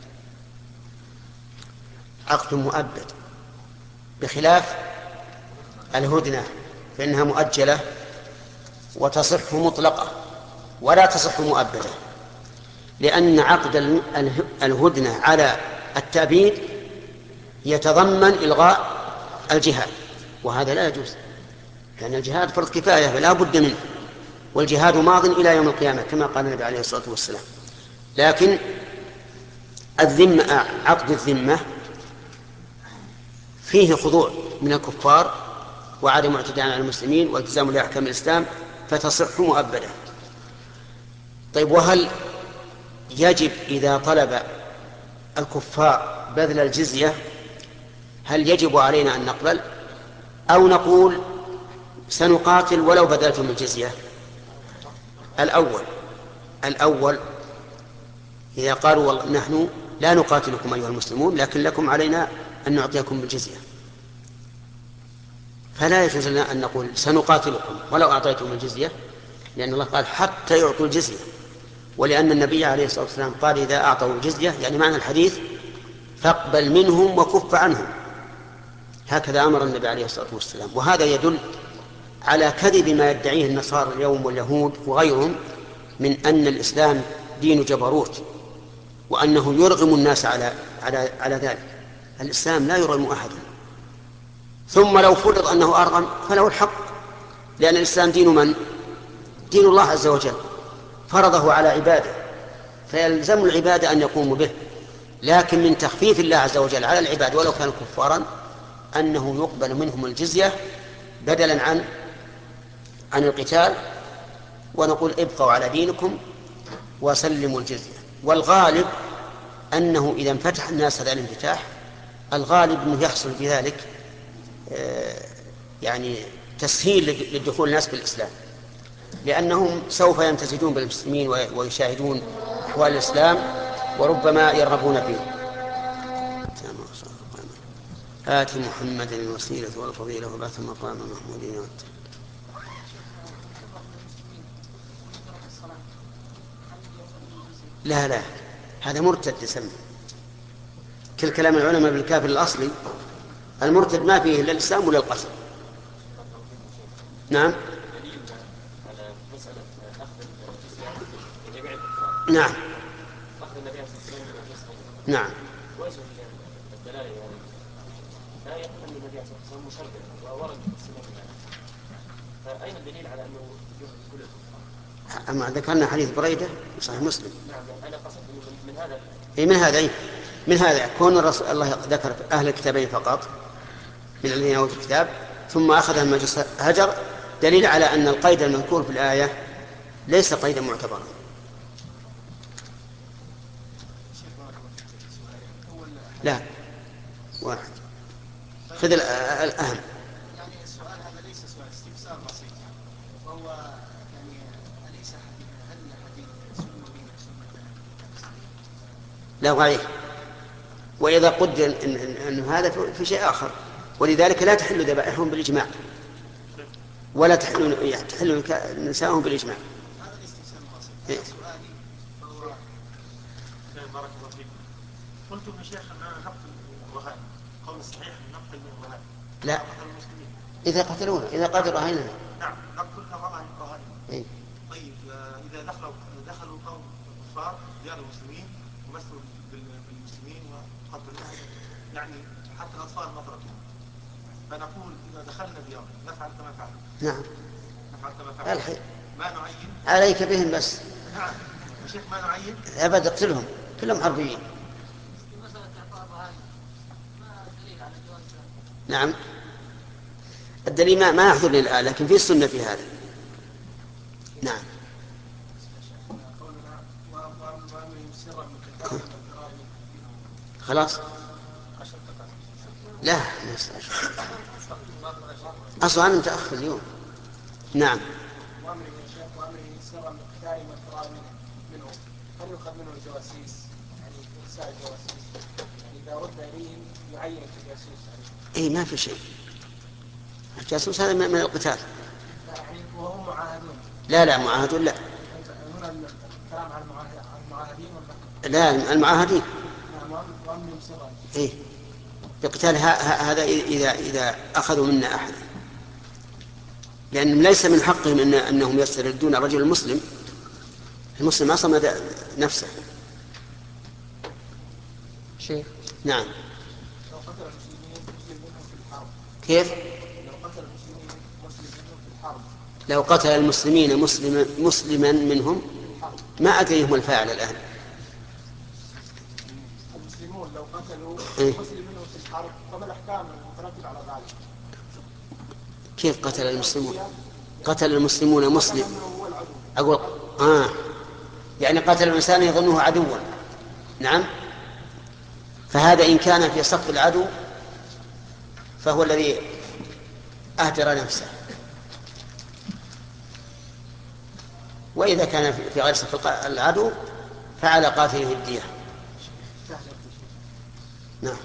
عقد مؤبد بخلاف الهدنة فإنها مؤجلة وتصح مطلقة ولا تصح مؤبدة، لأن عقد الهدنة على التأبيد يتضمن إلغاء الجهاد، وهذا لا يجوز لأن الجهاد فرض كفاية فلا بد منه، والجهاد ماض إلى يوم القيامة كما قال النبي عليه الصلاة والسلام. لكن الذمة عقد الذمة فيه خضوع من الكفار وعدم اعتداء على المسلمين والتزام لأحكام الإسلام فتصح مؤبدة. طيب، وهل يجب إذا طلب الكفار بذل الجزية هل يجب علينا أن نقبل أو نقول سنقاتل ولو بذلتم الجزية؟ الأول الأول إذا قالوا والله نحن لا نقاتلكم أيها المسلمون لكن لكم علينا أن نعطيكم بالجزية، فلا يجوز لنا أن نقول سنقاتلكم ولو أعطيتم الجزية، لأن الله قال حتى يعطوا الجزية، ولأن النبي عليه الصلاة والسلام قال إذا أعطوا الجزية يعني معنى الحديث فاقبل منهم وكف عنهم، هكذا أمر النبي عليه الصلاة والسلام. وهذا يدل على كذب ما يدعيه النصارى اليوم واليهود وغيرهم من أن الإسلام دين جبروت وأنه يرغم الناس على على على ذلك. الإسلام لا يرغم أحدا، ثم لو فرض أنه أرغم فله الحق، لأن الإسلام دين من؟ دين الله عز وجل فرضه على عباده، فيلزم العبادة أن يقوموا به. لكن من تخفيف الله عز وجل على العباد ولو كانوا كفارا أنه يقبل منهم الجزية بدلا عن عن القتال، ونقول ابقوا على دينكم وسلموا الجزية. والغالب أنه إذا انفتح الناس هذا الانفتاح الغالب أنه يحصل بذلك يعني تسهيل للدخول الناس بالإسلام، لأنهم سوف يمتزجون بالمسلمين ويشاهدون أحوال الإسلام وربما يرغبون فيه. آت محمدا الوسيلة والفضيلة وبعث مقاما محمودين. لا لا هذا مرتد يسمى. كل كلام العلماء بالكافر الأصلي المرتد ما فيه إلا الإسلام ولا القتل. نعم نعم نعم لا يقول أن النبي عليه الصلاة والسلام مشرع وورد فأين الدليل على أنه يجوز كل أما ذكرنا حديث بريدة صحيح مسلم. نعم أنا قصدت من هذا إيه من هذا إيه؟ من هذا كون الرسول الله ذكر أهل الكتابين فقط من الذين أوتوا الكتاب ثم أخذها المجوس هجر، دليل على أن القيد المذكور في الآية ليس قيدا معتبرا. لا، واحد. خذ الأهم. يعني السؤال هذا ليس سؤال، استفسار بسيط، وهو يعني أليس هل حديث سنة بين سنة لا ضعيف، وإذا قدر إن, إن, إن هذا في شيء آخر، ولذلك لا تحل ذبائحهم بالإجماع، ولا تحل تحل نساءهم بالإجماع. هذا الاستفسار البسيط. سؤالي فهو بارك الله فيكم. قلتم يا شيخ أننا نقتل الرهائن، قول الصحيح أن نقتل الرهائن. لا، إذا قتلونا، إذا قتلوا رهائننا. نعم، نقتل الرهائن الرهائن. إيه؟ طيب إذا دخلوا دخلوا قوم كفار ديار المسلمين ومثلوا بالمسلمين وقتلوهم، يعني حتى الأطفال مضربين، فنقول إذا دخلنا ديارهم نفعل كما فعلوا. نعم. نفعل كما فعلوا. الحين ما نعين. عليك بهم بس. نعم. يا شيخ ما نعين. أبد اقتلهم، كلهم حربيين. نعم. الدليل ما ما يحضرني الآن، لكن في السنة في هذا. نعم. خلاص. لا، أصلا أنا متأخر اليوم. نعم. وأمره يا شيخ وأمره سرا بالقتال والفرار منه، هل يؤخذ منه الجواسيس؟ يعني إرسال الجواسيس، يعني إذا رد إليهم يعين الجاسوس. إيه ما في شيء. الجاسوس هذا من القتال. يعني وهم معاهدون. لا لا معاهدون لا. هنا الكلام عن المعاهدين ولا؟ لا المعاهدين. وأمرهم سرا. إيه. القتال هذا إذا إذا أخذوا منا أحد، لأن ليس من حقهم إن أنهم يستردون الرجل المسلم. المسلم عصم نفسه. شيخ. نعم. لو قتل المسلمين مسلم منهم في الحرب. كيف؟ لو قتل المسلمين مسلم منهم في الحرب. لو قتل المسلمين مسلما مسلما منهم، ما أدري هم الفاعل الآن. المسلمون لو قتلوا إيه؟ مسلم منهم في الحرب، فما الأحكام المترتبة على ذلك؟ كيف قتل المسلمون؟ قتل المسلمون مسلم. هو العدو. أقول آه يعني قتل الإنسان يظنه عدوا. نعم. فهذا إن كان في صف العدو فهو الذي أهدر نفسه، وإذا كان في غير صف العدو فعلى قاتله الدية. نعم.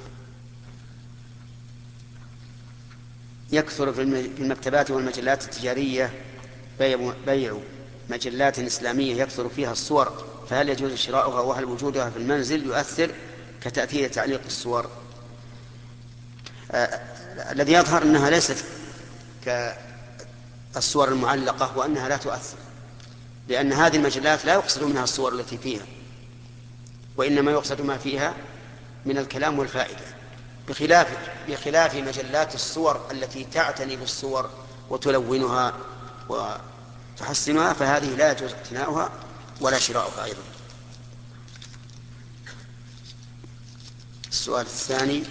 يكثر في المكتبات والمجلات التجارية بيع مجلات إسلامية يكثر فيها الصور، فهل يجوز شراؤها وهل وجودها في المنزل يؤثر كتأثير تعليق الصور؟ آه الذي يظهر أنها ليست كالصور المعلقة وأنها لا تؤثر، لأن هذه المجلات لا يقصد منها الصور التي فيها، وإنما يقصد ما فيها من الكلام والفائدة، بخلاف بخلاف مجلات الصور التي تعتني بالصور وتلونها وتحسنها، فهذه لا يجوز اقتناؤها ولا شراؤها أيضا. السؤال الثاني: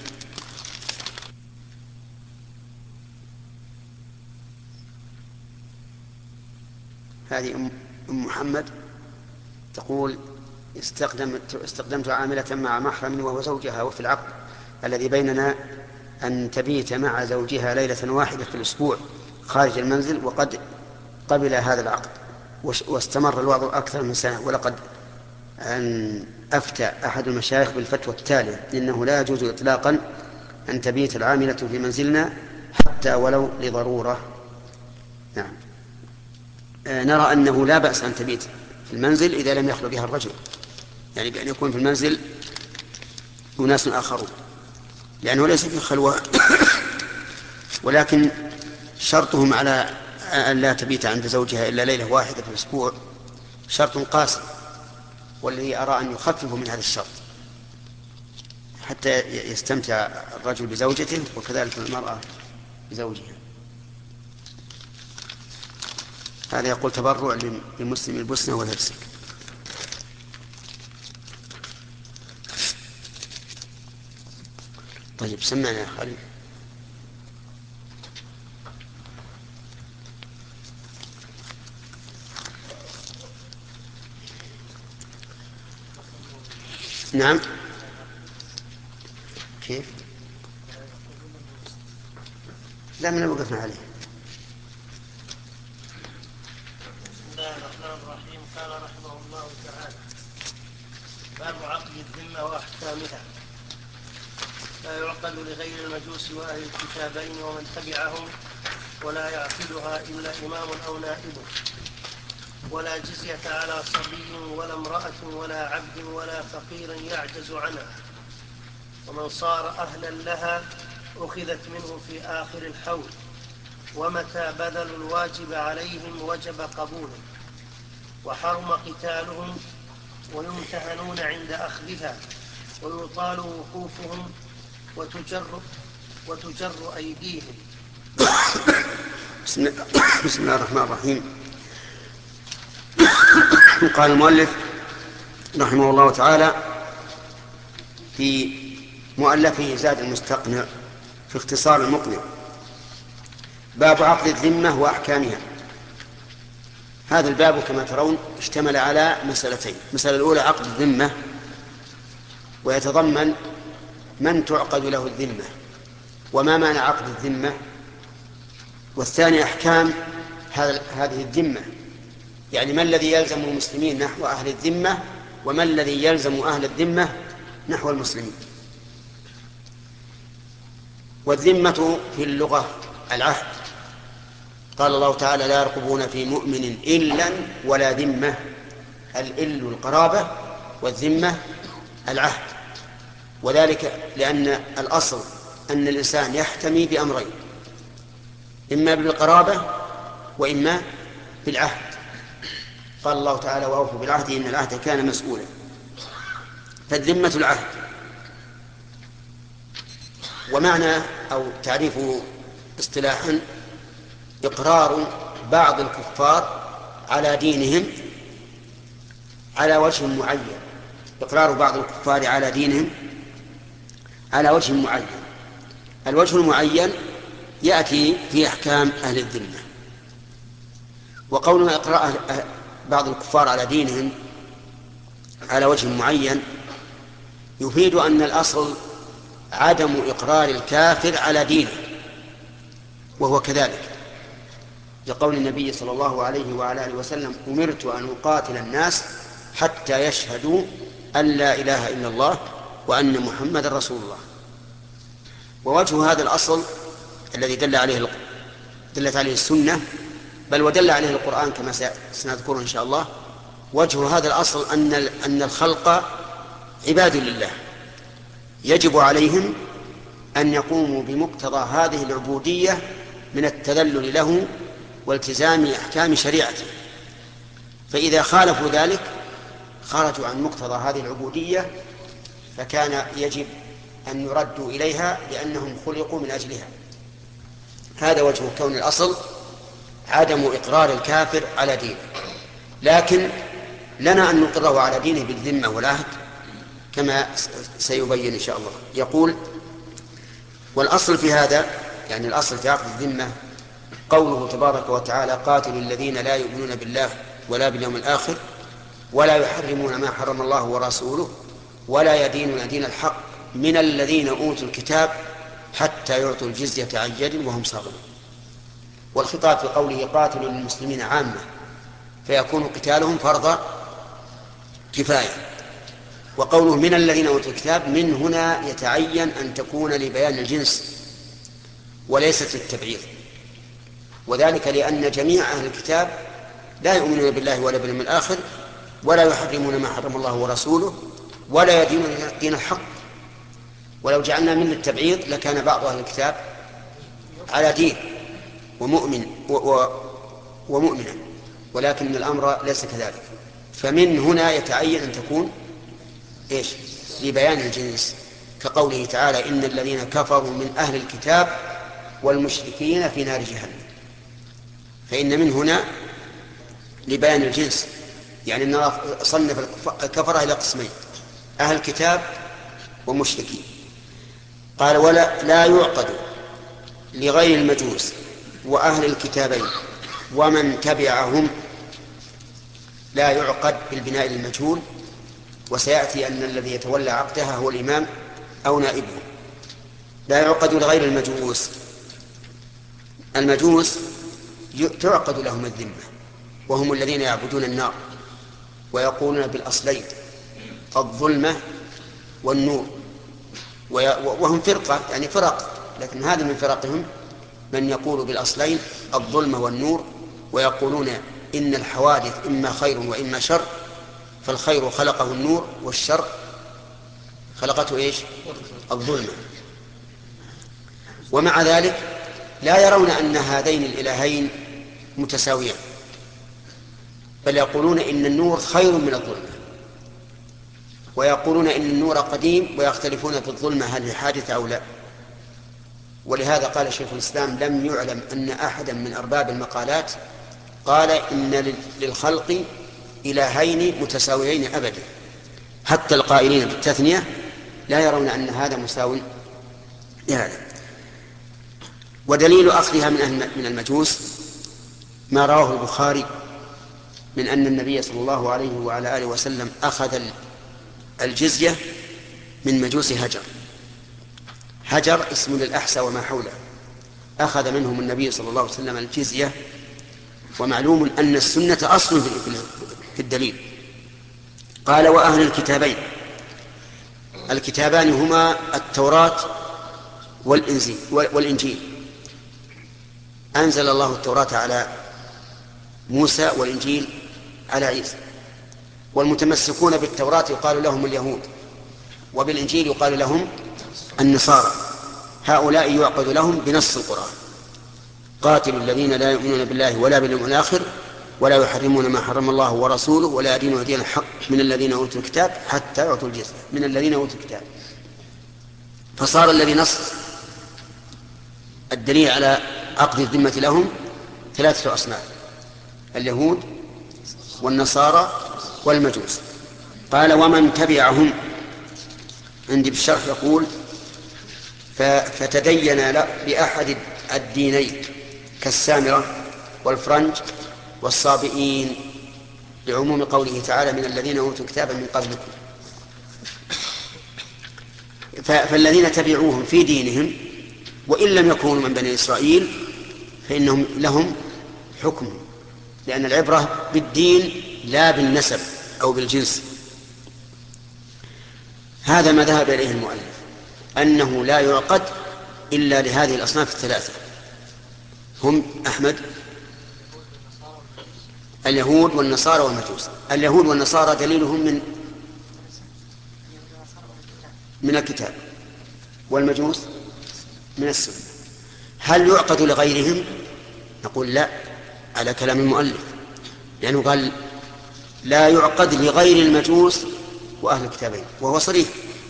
هذه أم محمد تقول: استخدمت استخدمت عاملة مع محرم وهو زوجها، وفي العقد الذي بيننا أن تبيت مع زوجها ليلة واحدة في الأسبوع خارج المنزل، وقد قبل هذا العقد واستمر الوضع أكثر من سنة، ولقد أن أفتى أحد المشايخ بالفتوى التالية: إنه لا يجوز إطلاقا أن تبيت العاملة في منزلنا حتى ولو لضرورة. نعم. نرى أنه لا بأس أن تبيت في المنزل إذا لم يخلو بها الرجل، يعني بأن يكون في المنزل أناس آخرون، لأنه ليس في خلوة ولكن شرطهم على أن لا تبيت عند زوجها إلا ليلة واحدة في الأسبوع شرط قاسي، والذي أرى أن يخفف من هذا الشرط حتى يستمتع الرجل بزوجته وكذلك المرأة بزوجها. هذا يقول: تبرع لمسلم البوسنة والهرسك. طيب سمعنا يا خالد. نعم. كيف؟ لا من وقفنا عليه. بسم الله الرحمن الرحيم. قال رحمه الله تعالى: باب عقد الذمة وأحكامها. لا يعقد لغير المجوس وأهل الكتابين ومن تبعهم، ولا يعقدها إلا إمام أو نائب، ولا جزية على صبي ولا امرأة ولا عبد ولا فقير يعجز عنها، ومن صار أهلا لها أخذت منه في آخر الحول، ومتى بذلوا الواجب عليهم وجب قبوله، وحرم قتالهم، ويمتهنون عند أخذها، ويطال وقوفهم، وتجر, وتجر أيديهم. بسم الله الرحمن الرحيم. قال المؤلف رحمه الله تعالى في مؤلفه زاد المستقنع في اختصار المقنع: باب عقد الذمة وأحكامها. هذا الباب كما ترون اشتمل على مسألتين: المسألة الأولى عقد الذمة، ويتضمن من تعقد له الذمة وما معنى عقد الذمة، والثاني أحكام هذه الذمة، يعني ما الذي يلزم المسلمين نحو أهل الذمة وما الذي يلزم أهل الذمة نحو المسلمين. والذمة في اللغة العهد، قال الله تعالى: لا يرقبون في مؤمن إلا ولا ذمة. الإل القرابة والذمة العهد، وذلك لأن الأصل أن الإنسان يحتمي بأمرين: إما بالقرابة وإما بالعهد. قال الله تعالى: وأوفوا بالعهد إن العهد كان مسؤولا. فالذمة العهد. ومعنى أو تعريفه اصطلاحا: إقرار بعض الكفار على دينهم على وجه معين. إقرار بعض الكفار على دينهم على وجه معين. الوجه المعين يأتي في أحكام أهل الذمة. وقولنا إقرار بعض الكفار على دينهم على وجه معين يفيد أن الأصل عدم إقرار الكافر على دينه، وهو كذلك لقول النبي صلى الله عليه وعلى آله وسلم: أمرت أن أقاتل الناس حتى يشهدوا أن لا إله إلا الله وأن محمد رسول الله. ووجه هذا الأصل الذي دل عليه دلت عليه السنة، بل ودل عليه القرآن كما سنذكر إن شاء الله، وجه هذا الأصل أن أن الخلق عباد لله، يجب عليهم أن يقوموا بمقتضى هذه العبودية من التذلل له والتزام أحكام شريعته. فإذا خالفوا ذلك خرجوا عن مقتضى هذه العبودية، فكان يجب أن يردوا إليها لأنهم خلقوا من أجلها. هذا وجه كون الأصل عدم إقرار الكافر على دينه، لكن لنا أن نقره على دينه بالذمة والعهد كما سيبين إن شاء الله. يقول: والأصل في هذا، يعني الأصل في عقد الذمة، قوله تبارك وتعالى: قاتلوا الذين لا يؤمنون بالله ولا باليوم الآخر ولا يحرمون ما حرم الله ورسوله ولا يدينون دين الحق من الذين أوتوا الكتاب حتى يعطوا الجزية عن يد وهم صاغرون. والخطاب في قوله قاتلوا المسلمين عامة، فيكون قتالهم فرض كفاية. وقوله من الذين أوتوا الكتاب، من هنا يتعين أن تكون لبيان الجنس وليست للتبعيض، وذلك لأن جميع أهل الكتاب لا يؤمنون بالله ولا باليوم الآخر ولا يحرمون ما حرم الله ورسوله ولا يدينون دين الحق. ولو جعلنا من التبعيض لكان بعض أهل الكتاب على دين ومؤمن ومؤمنا، ولكن الأمر ليس كذلك. فمن هنا يتعين أن تكون إيش؟ لبيان الجنس، كقوله تعالى: إن الذين كفروا من أهل الكتاب والمشركين في نار جهنم. فإن من هنا لبيان الجنس، يعني أن صنف الكفرة إلى قسمين: أهل الكتاب ومشركين. قال: ولا لا يعقد لغير المجوس وأهل الكتابين ومن تبعهم. لا يعقد بالبناء للمجهول، وسيأتي أن الذي يتولى عقدها هو الإمام أو نائبه. لا يعقد لغير المجوس. المجوس تعقد لهم الذمة، وهم الذين يعبدون النار ويقولون بالأصلين الظلمة والنور، وهم فرقة يعني فرق، لكن هذا من فرقهم من يقول بالأصلين الظلمة والنور، ويقولون إن الحوادث إما خير وإما شر، فالخير خلقه النور والشر خلقته إيش؟ الظلمة. ومع ذلك لا يرون أن هذين الإلهين متساويان، بل يقولون إن النور خير من الظلمة، ويقولون إن النور قديم، ويختلفون في الظلمة هل هي حادثة أو لا. ولهذا قال شيخ الإسلام لم يعلم أن أحدا من أرباب المقالات قال إن للخلق إلهين متساويين أبدا، حتى القائلين بالتثنية لا يرون أن هذا مساو لهذا. ودليل أخذها من المجوس ما رواه البخاري من أن النبي صلى الله عليه وعلى آله وسلم أخذ الجزية من مجوس هجر. هجر اسم للأحسى وما حوله، أخذ منهم النبي صلى الله عليه وسلم الجزية. ومعلوم أن السنة أصل في الدليل. قال وأهل الكتابين. الكتابان هما التوراة والإنجيل والإنجيل. أنزل الله التوراة على موسى والإنجيل على عيسى. والمتمسكون بالتوراة يقال لهم اليهود، وبالإنجيل يقال لهم النصارى. هؤلاء يعقد لهم بنص القرآن: قاتلوا الذين لا يؤمنون بالله ولا باليوم الآخر ولا يحرمون ما حرم الله ورسوله ولا يدينون دين الحق من الذين أوتوا الكتاب حتى يعطوا الجزية من الذين أوتوا الكتاب. فصار الذي نص الدليل على عقد الذمة لهم ثلاثة أصناف: اليهود والنصارى والمجوس. قال ومن تبعهم. عندي بالشرح يقول فتدين بأحد الدينين كالسامرة والفرنج والصابئين، لعموم قوله تعالى من الذين أوتوا الكتاب من قبلكم. فالذين تبعوهم في دينهم وإن لم يكونوا من بني إسرائيل فإنهم لهم حكم، لأن العبرة بالدين لا بالنسب أو بالجنس. هذا ما ذهب إليه المؤلف، أنه لا يعقد إلا لهذه الأصناف الثلاثة. هم أحمد اليهود والنصارى والمجوس. اليهود والنصارى دليلهم من من الكتاب، والمجوس من السنة. هل يعقد لغيرهم؟ نقول لا، على كلام المؤلف، لأنه قال لا يعقد لغير المجوس وأهل الكتابين، وهو صريح.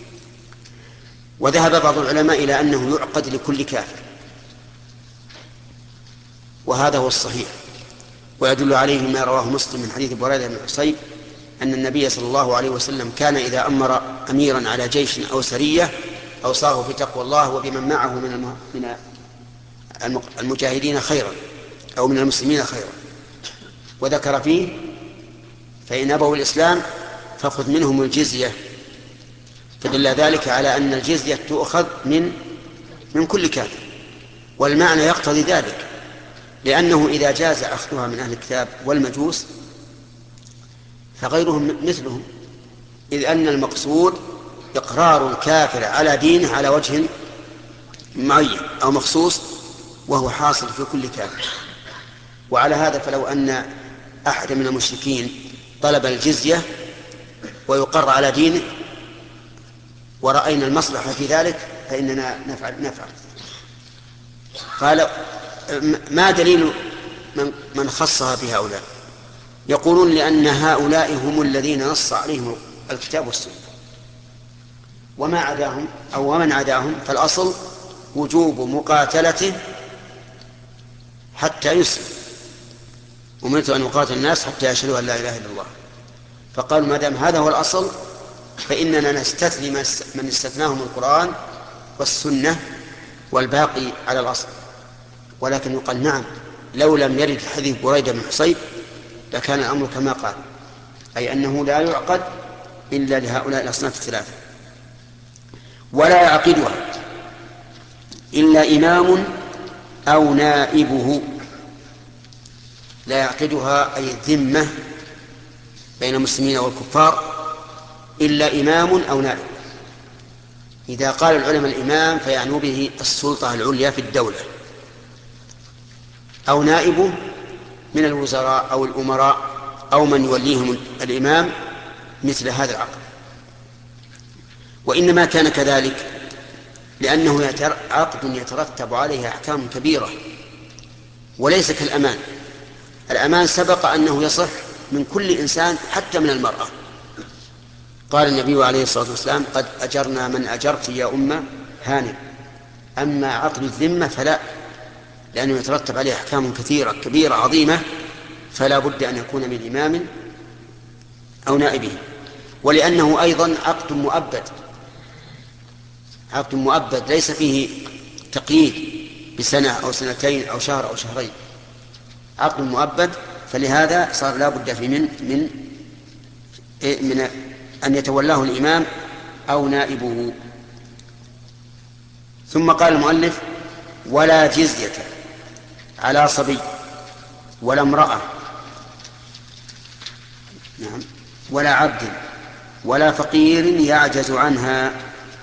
وذهب بعض العلماء إلى أنه يعقد لكل كافر، وهذا هو الصحيح. ويدل عليه ما رواه مسلم من حديث بريدة بن حصيب أن النبي صلى الله عليه وسلم كان إذا أمر أميرا على جيش أو سرية أوصاه في تقوى الله وبمن معه من المجاهدين خيرا أو من المسلمين خيرا، وذكر فيه فإن أبوا الإسلام فخذ منهم الجزية. فدل ذلك على أن الجزية تؤخذ من من كل كافر، والمعنى يقتضي ذلك، لأنه إذا جاز أخذها من أهل الكتاب والمجوس فغيرهم مثلهم، إذ أن المقصود إقرار الكافر على دينه على وجه معين أو مخصوص، وهو حاصل في كل كافر. وعلى هذا فلو أن أحد من المشركين طلب الجزية ويقر على دينه ورأينا المصلحة في ذلك فإننا نفعل نفعل. قال ما دليل من خصها بهؤلاء؟ يقولون لأن هؤلاء هم الذين نص عليهم الكتاب والسنة، وما عداهم أو ومن عداهم فالأصل وجوب مقاتلته حتى يسلم. أمرت أن أقاتل الناس حتى يشهدوا أن لا إله إلا الله. فقالوا ما دام هذا هو الأصل فإننا نستثني من استثناهم القرآن والسنة والباقي على الأصل. ولكن يقال نعم، لو لم يرد حديث بريدة بن حصيب لكان الأمر كما قال، أي أنه لا يعقد إلا لهؤلاء الأصناف الثلاثة. ولا يعقدها إلا إمام أو نائبه. لا يعقدها أي الذمة بين المسلمين والكفار إلا إمام أو نائب. إذا قال العلماء الإمام فيعنوا به السلطة العليا في الدولة، أو نائبه من الوزراء أو الأمراء أو من يوليهم الإمام مثل هذا العقد. وإنما كان كذلك لأنه عقد يترتب عليه أحكام كبيرة وليس كالأمان. الأمان سبق أنه يصح من كل إنسان حتى من المرأة. قال النبي عليه الصلاة والسلام: قد أجرنا من أجرت يا أمة هانئ. أما عقد الذمة فلا، لأنه يترتب عليه أحكام كثيرة كبيرة عظيمة، فلا بد أن يكون من إمام أو نائبه. ولأنه أيضا عقد مؤبد، عقد مؤبد ليس فيه تقييد بسنة أو سنتين أو شهر أو شهرين، عقد مؤبد. فلهذا صار لا بد في من من من أن يتولاه الإمام أو نائبه. ثم قال المؤلف: ولا جزية على صبي ولا امرأة، نعم، ولا عبد ولا فقير يعجز عنها.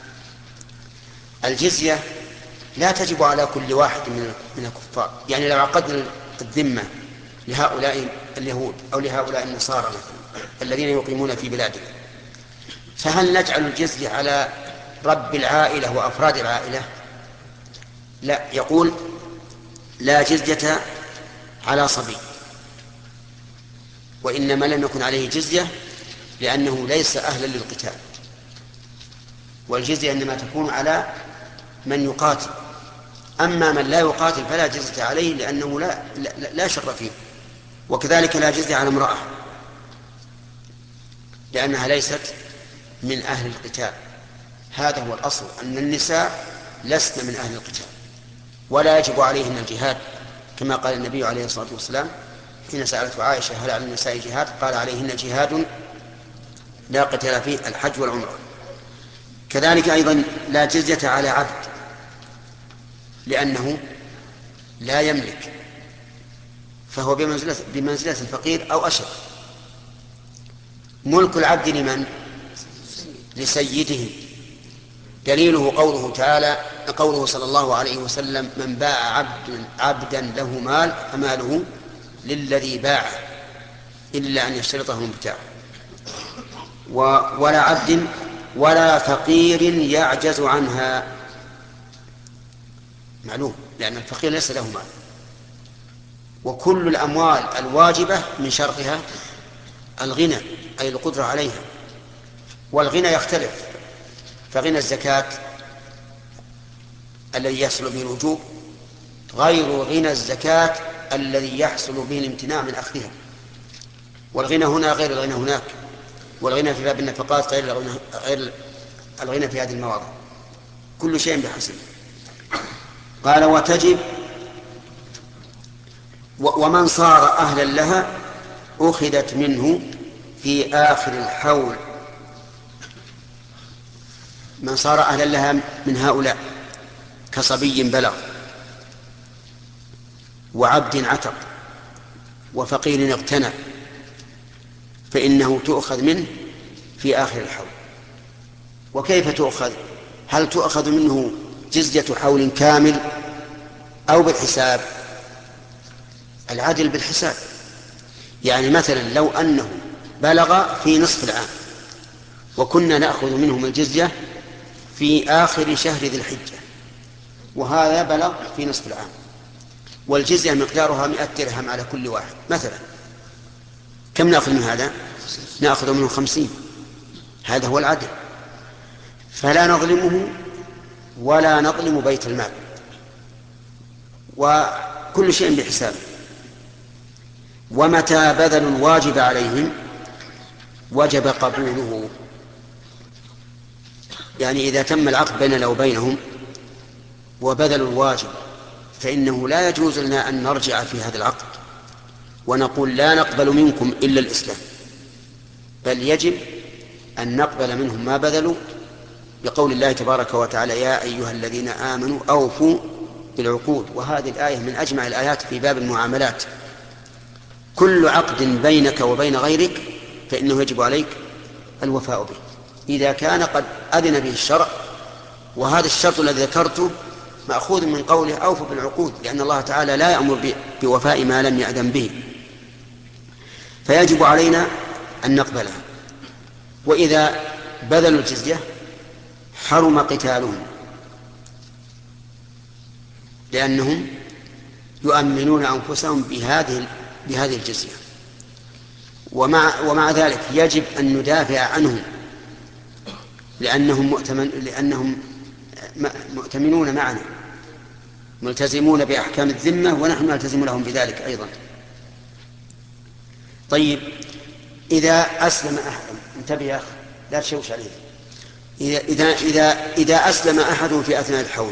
الجزية لا تجب على كل واحد من الكفار. يعني لو عقدنا الذمة لهؤلاء اليهود أو لهؤلاء النصارى مثلا الذين يقيمون في بلادنا، فهل نجعل الجزية على رب العائلة وأفراد العائلة؟ لا، يقول: لا جزية على صبي، وإنما لم يكن عليه جزية لأنه ليس أهلا للقتال. والجزية إنما تكون على من يقاتل، أما من لا يقاتل فلا جزية عليه لأنه لا, لا, لا شر فيه. وكذلك لا جزية على امرأة لأنها ليست من أهل القتال. هذا هو الأصل، أن النساء لسن من أهل القتال ولا يجب عليهن الجهاد، كما قال النبي عليه الصلاة والسلام حين سألته عائشة: هل على النساء جهاد؟ قال: عليهن جهاد لا قتال فيه، الحج والعمرة. كذلك أيضا لا جزية على عبد لأنه لا يملك، فهو بمنزلة, بمنزلة الفقير أو أشد. ملك العبد لمن؟ لسيده. دليله قوله تعالى قوله صلى الله عليه وسلم: من باع عبد عبدا له مال فماله للذي باعه إلا أن يشترطه المبتاع. ولا عبد ولا فقير يعجز عنها، معلوم، لأن الفقير ليس له مال. وكل الأموال الواجبة من شرطها الغنى، أي القدرة عليها. والغنى يختلف، فغنى الزكاة الذي يحصل به الوجوب غير غنى الزكاة الذي يحصل به الامتناع من أخذها. والغنى هنا غير الغنى هناك، والغنى في باب النفقات غير الغنى, غير الغنى في هذه المواضع. كل شيء بحسب. قال: وتجب ومن صار أهلا لها أخذت منه في آخر الحول. من صار أهلا لها من هؤلاء كصبي بلغ وعبد عتق وفقير اغتنى فإنه تؤخذ منه في آخر الحول. وكيف تؤخذ؟ هل تؤخذ منه جزية حول كامل أو بالحساب؟ العدل بالحساب. يعني مثلا لو أنه بلغ في نصف العام وكنا نأخذ منهم الجزية في آخر شهر ذي الحجة، وهذا بلغ في نصف العام، والجزية مقدارها مئة درهم على كل واحد مثلا، كم نأخذ من هذا؟ نأخذ منه خمسين. هذا هو العدل. فلا نظلمه ولا نظلم بيت المال، وكل شيء بحسابه. ومتى بذلوا الواجب عليهم وجب قبوله. يعني إذا تم العقد بيننا وبينهم وبذلوا الواجب فإنه لا يجوز لنا أن نرجع في هذا العقد ونقول لا نقبل منكم إلا الإسلام، بل يجب أن نقبل منهم ما بذلوا بقول الله تبارك وتعالى يا أيها الذين آمنوا أوفوا بالعقود. وهذه الآية من أجمع الآيات في باب المعاملات. كل عقد بينك وبين غيرك فإنه يجب عليك الوفاء به إذا كان قد أذن به الشرع، وهذا الشرط الذي ذكرته مأخوذ من قوله أوفوا بالعقود، لأن الله تعالى لا يأمر بوفاء ما لم يأذن به، فيجب علينا أن نقبلها. وإذا بذلوا الجزية حرم قتالهم، لأنهم يؤمنون أنفسهم بهذه بهذه الجزية. ومع, ومع ذلك يجب أن ندافع عنهم، لأنهم, مؤتمن لأنهم مؤتمنون معنا، ملتزمون بأحكام الذمة، ونحن نلتزم لهم بذلك أيضا. طيب، إذا أسلم أحد، انتبه يا أخي لا تشوش عليه، إذا, إذا, إذا, إذا أسلم أحد في أثناء الحول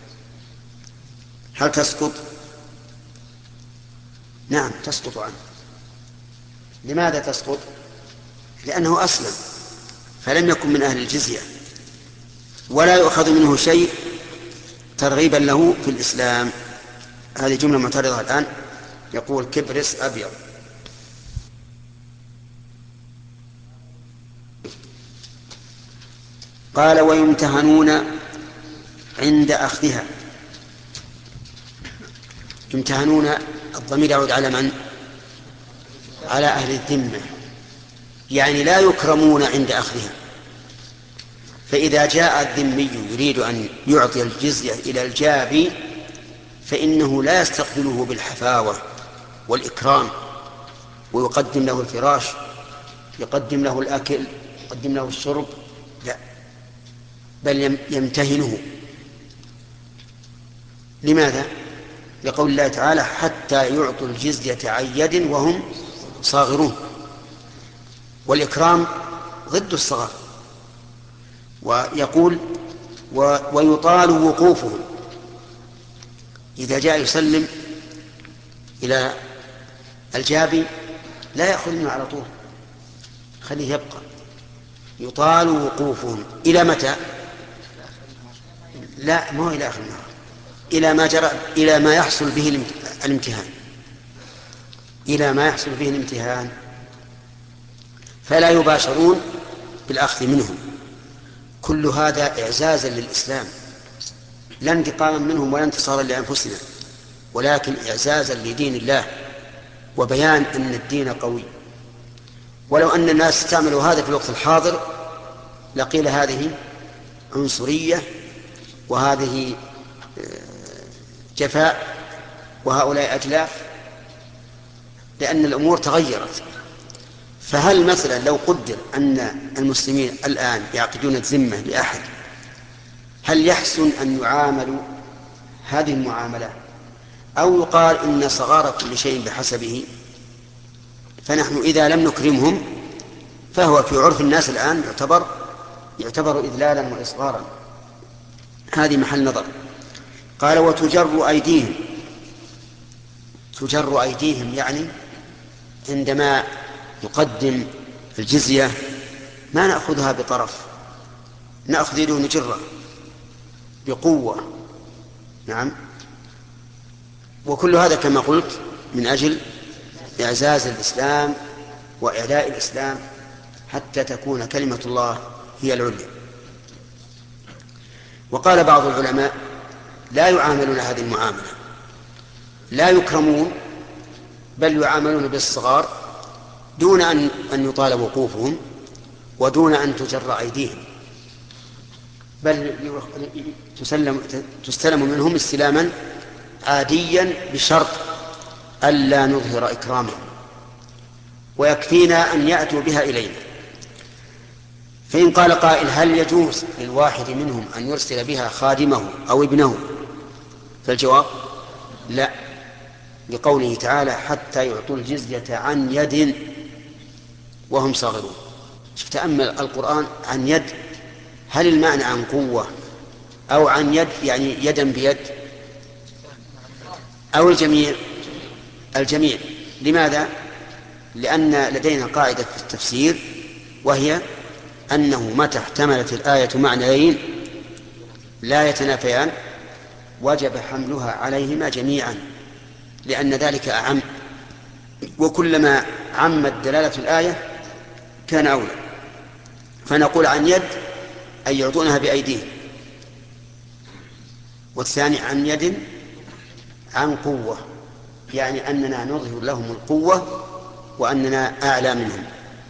هل تسقط؟ نعم تسقط عنه. لماذا تسقط؟ لأنه أسلم فلم يكن من أهل الجزية، ولا يؤخذ منه شيء ترغيبا له في الإسلام. هذه جملة معترضة الآن. يقول كبرس أبيض. قال ويمتهنون عند أخذها. يمتهنون الضمير يعود على من؟ على أهل الذمة، يعني لا يكرمون عند أخذها. فإذا جاء الذمي يريد أن يعطي الجزية إلى الجابي فإنه لا يستقبله بالحفاوة والإكرام ويقدم له الفراش، يقدم له الأكل، يقدم له الشرب، لا، بل يمتهنه. لماذا؟ لقول الله تعالى حتى يعطوا الجزية عن يد وهم صاغرون. والإكرام ضد الصغار. ويقول ويطال وقوفهم. إذا جاء يسلم إلى الجابي لا يأخذ منه على طول، خليه يبقى. يطال وقوفهم إلى متى؟ لا، ما هو إلى آخر النهار، إلى ما جرى، إلى ما يحصل به الامتحان، إلى ما يحصل به الامتحان. فلا يباشرون بالأخذ منهم. كل هذا إعزازا للإسلام، لا انتقاما منهم ولا انتصارا لأنفسنا، ولكن إعزازا لدين الله وبيان أن الدين قوي. ولو أن الناس استعملوا هذا في الوقت الحاضر لقيل هذه عنصرية وهذه جفاء وهؤلاء أجلاف، لأن الأمور تغيرت. فهل مثلا لو قدر أن المسلمين الآن يعقدون الذمة لأحد، هل يحسن أن يعاملوا هذه المعاملة، أو يقال إن صغار كل شيء بحسبه؟ فنحن إذا لم نكرمهم فهو في عرف الناس الآن يعتبر يعتبر إذلالا وإصغارا. هذه محل نظر. قال وتجر أيديهم. تجر أيديهم يعني عندما يقدم الجزية ما نأخذها بطرف، نأخذ يده نجرة بقوة. نعم. وكل هذا كما قلت من أجل إعزاز الإسلام وإعلاء الإسلام حتى تكون كلمة الله هي العليا. وقال بعض العلماء لا يعاملون هذه المعاملة، لا يكرمون، بل يعاملون بالصغار دون أن أن يطال وقوفهم ودون أن تجر أيديهم، بل تسلم تستلم منهم استلاما عاديا بشرط ألا نظهر إكرامهم، ويكفينا أن يأتوا بها إلينا. فإن قال قائل هل يجوز للواحد منهم أن يرسل بها خادمه أو ابنه؟ فالجواب لا، لقوله تعالى حتى يعطوا الجزية عن يد وهم صاغرون. تأمل القرآن عن يد، هل المعنى عن قوة أو عن يد يعني يدا بيد أو الجميع؟ الجميع. لماذا؟ لأن لدينا قاعدة في التفسير وهي أنه متى احتملت الآية معنيين لا يتنافيان وجب حملها عليهما جميعا، لأن ذلك أعم، وكلما عمت دلالة الآية كان أولى. فنقول عن يد أي يعطونها بأيديهم، والثاني عن يد عن قوة، يعني أننا نظهر لهم القوة وأننا أعلى منهم.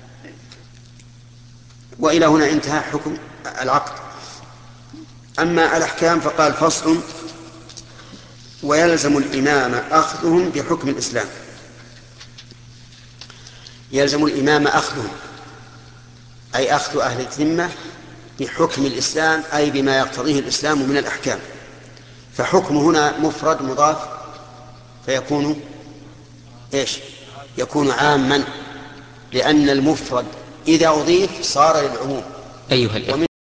وإلى هنا انتهى حكم العقد. أما الأحكام فقال فصل: ويلزم الإمام أخذهم بحكم الإسلام. يلزم الإمام أخذهم أي أخذ أهل الذمة بحكم الإسلام، أي بما يقتضيه الإسلام من الأحكام. فحكم هنا مفرد مضاف فيكون إيش؟ يكون عاما، لأن المفرد إذا أضيف صار للعموم. أيها الإخوة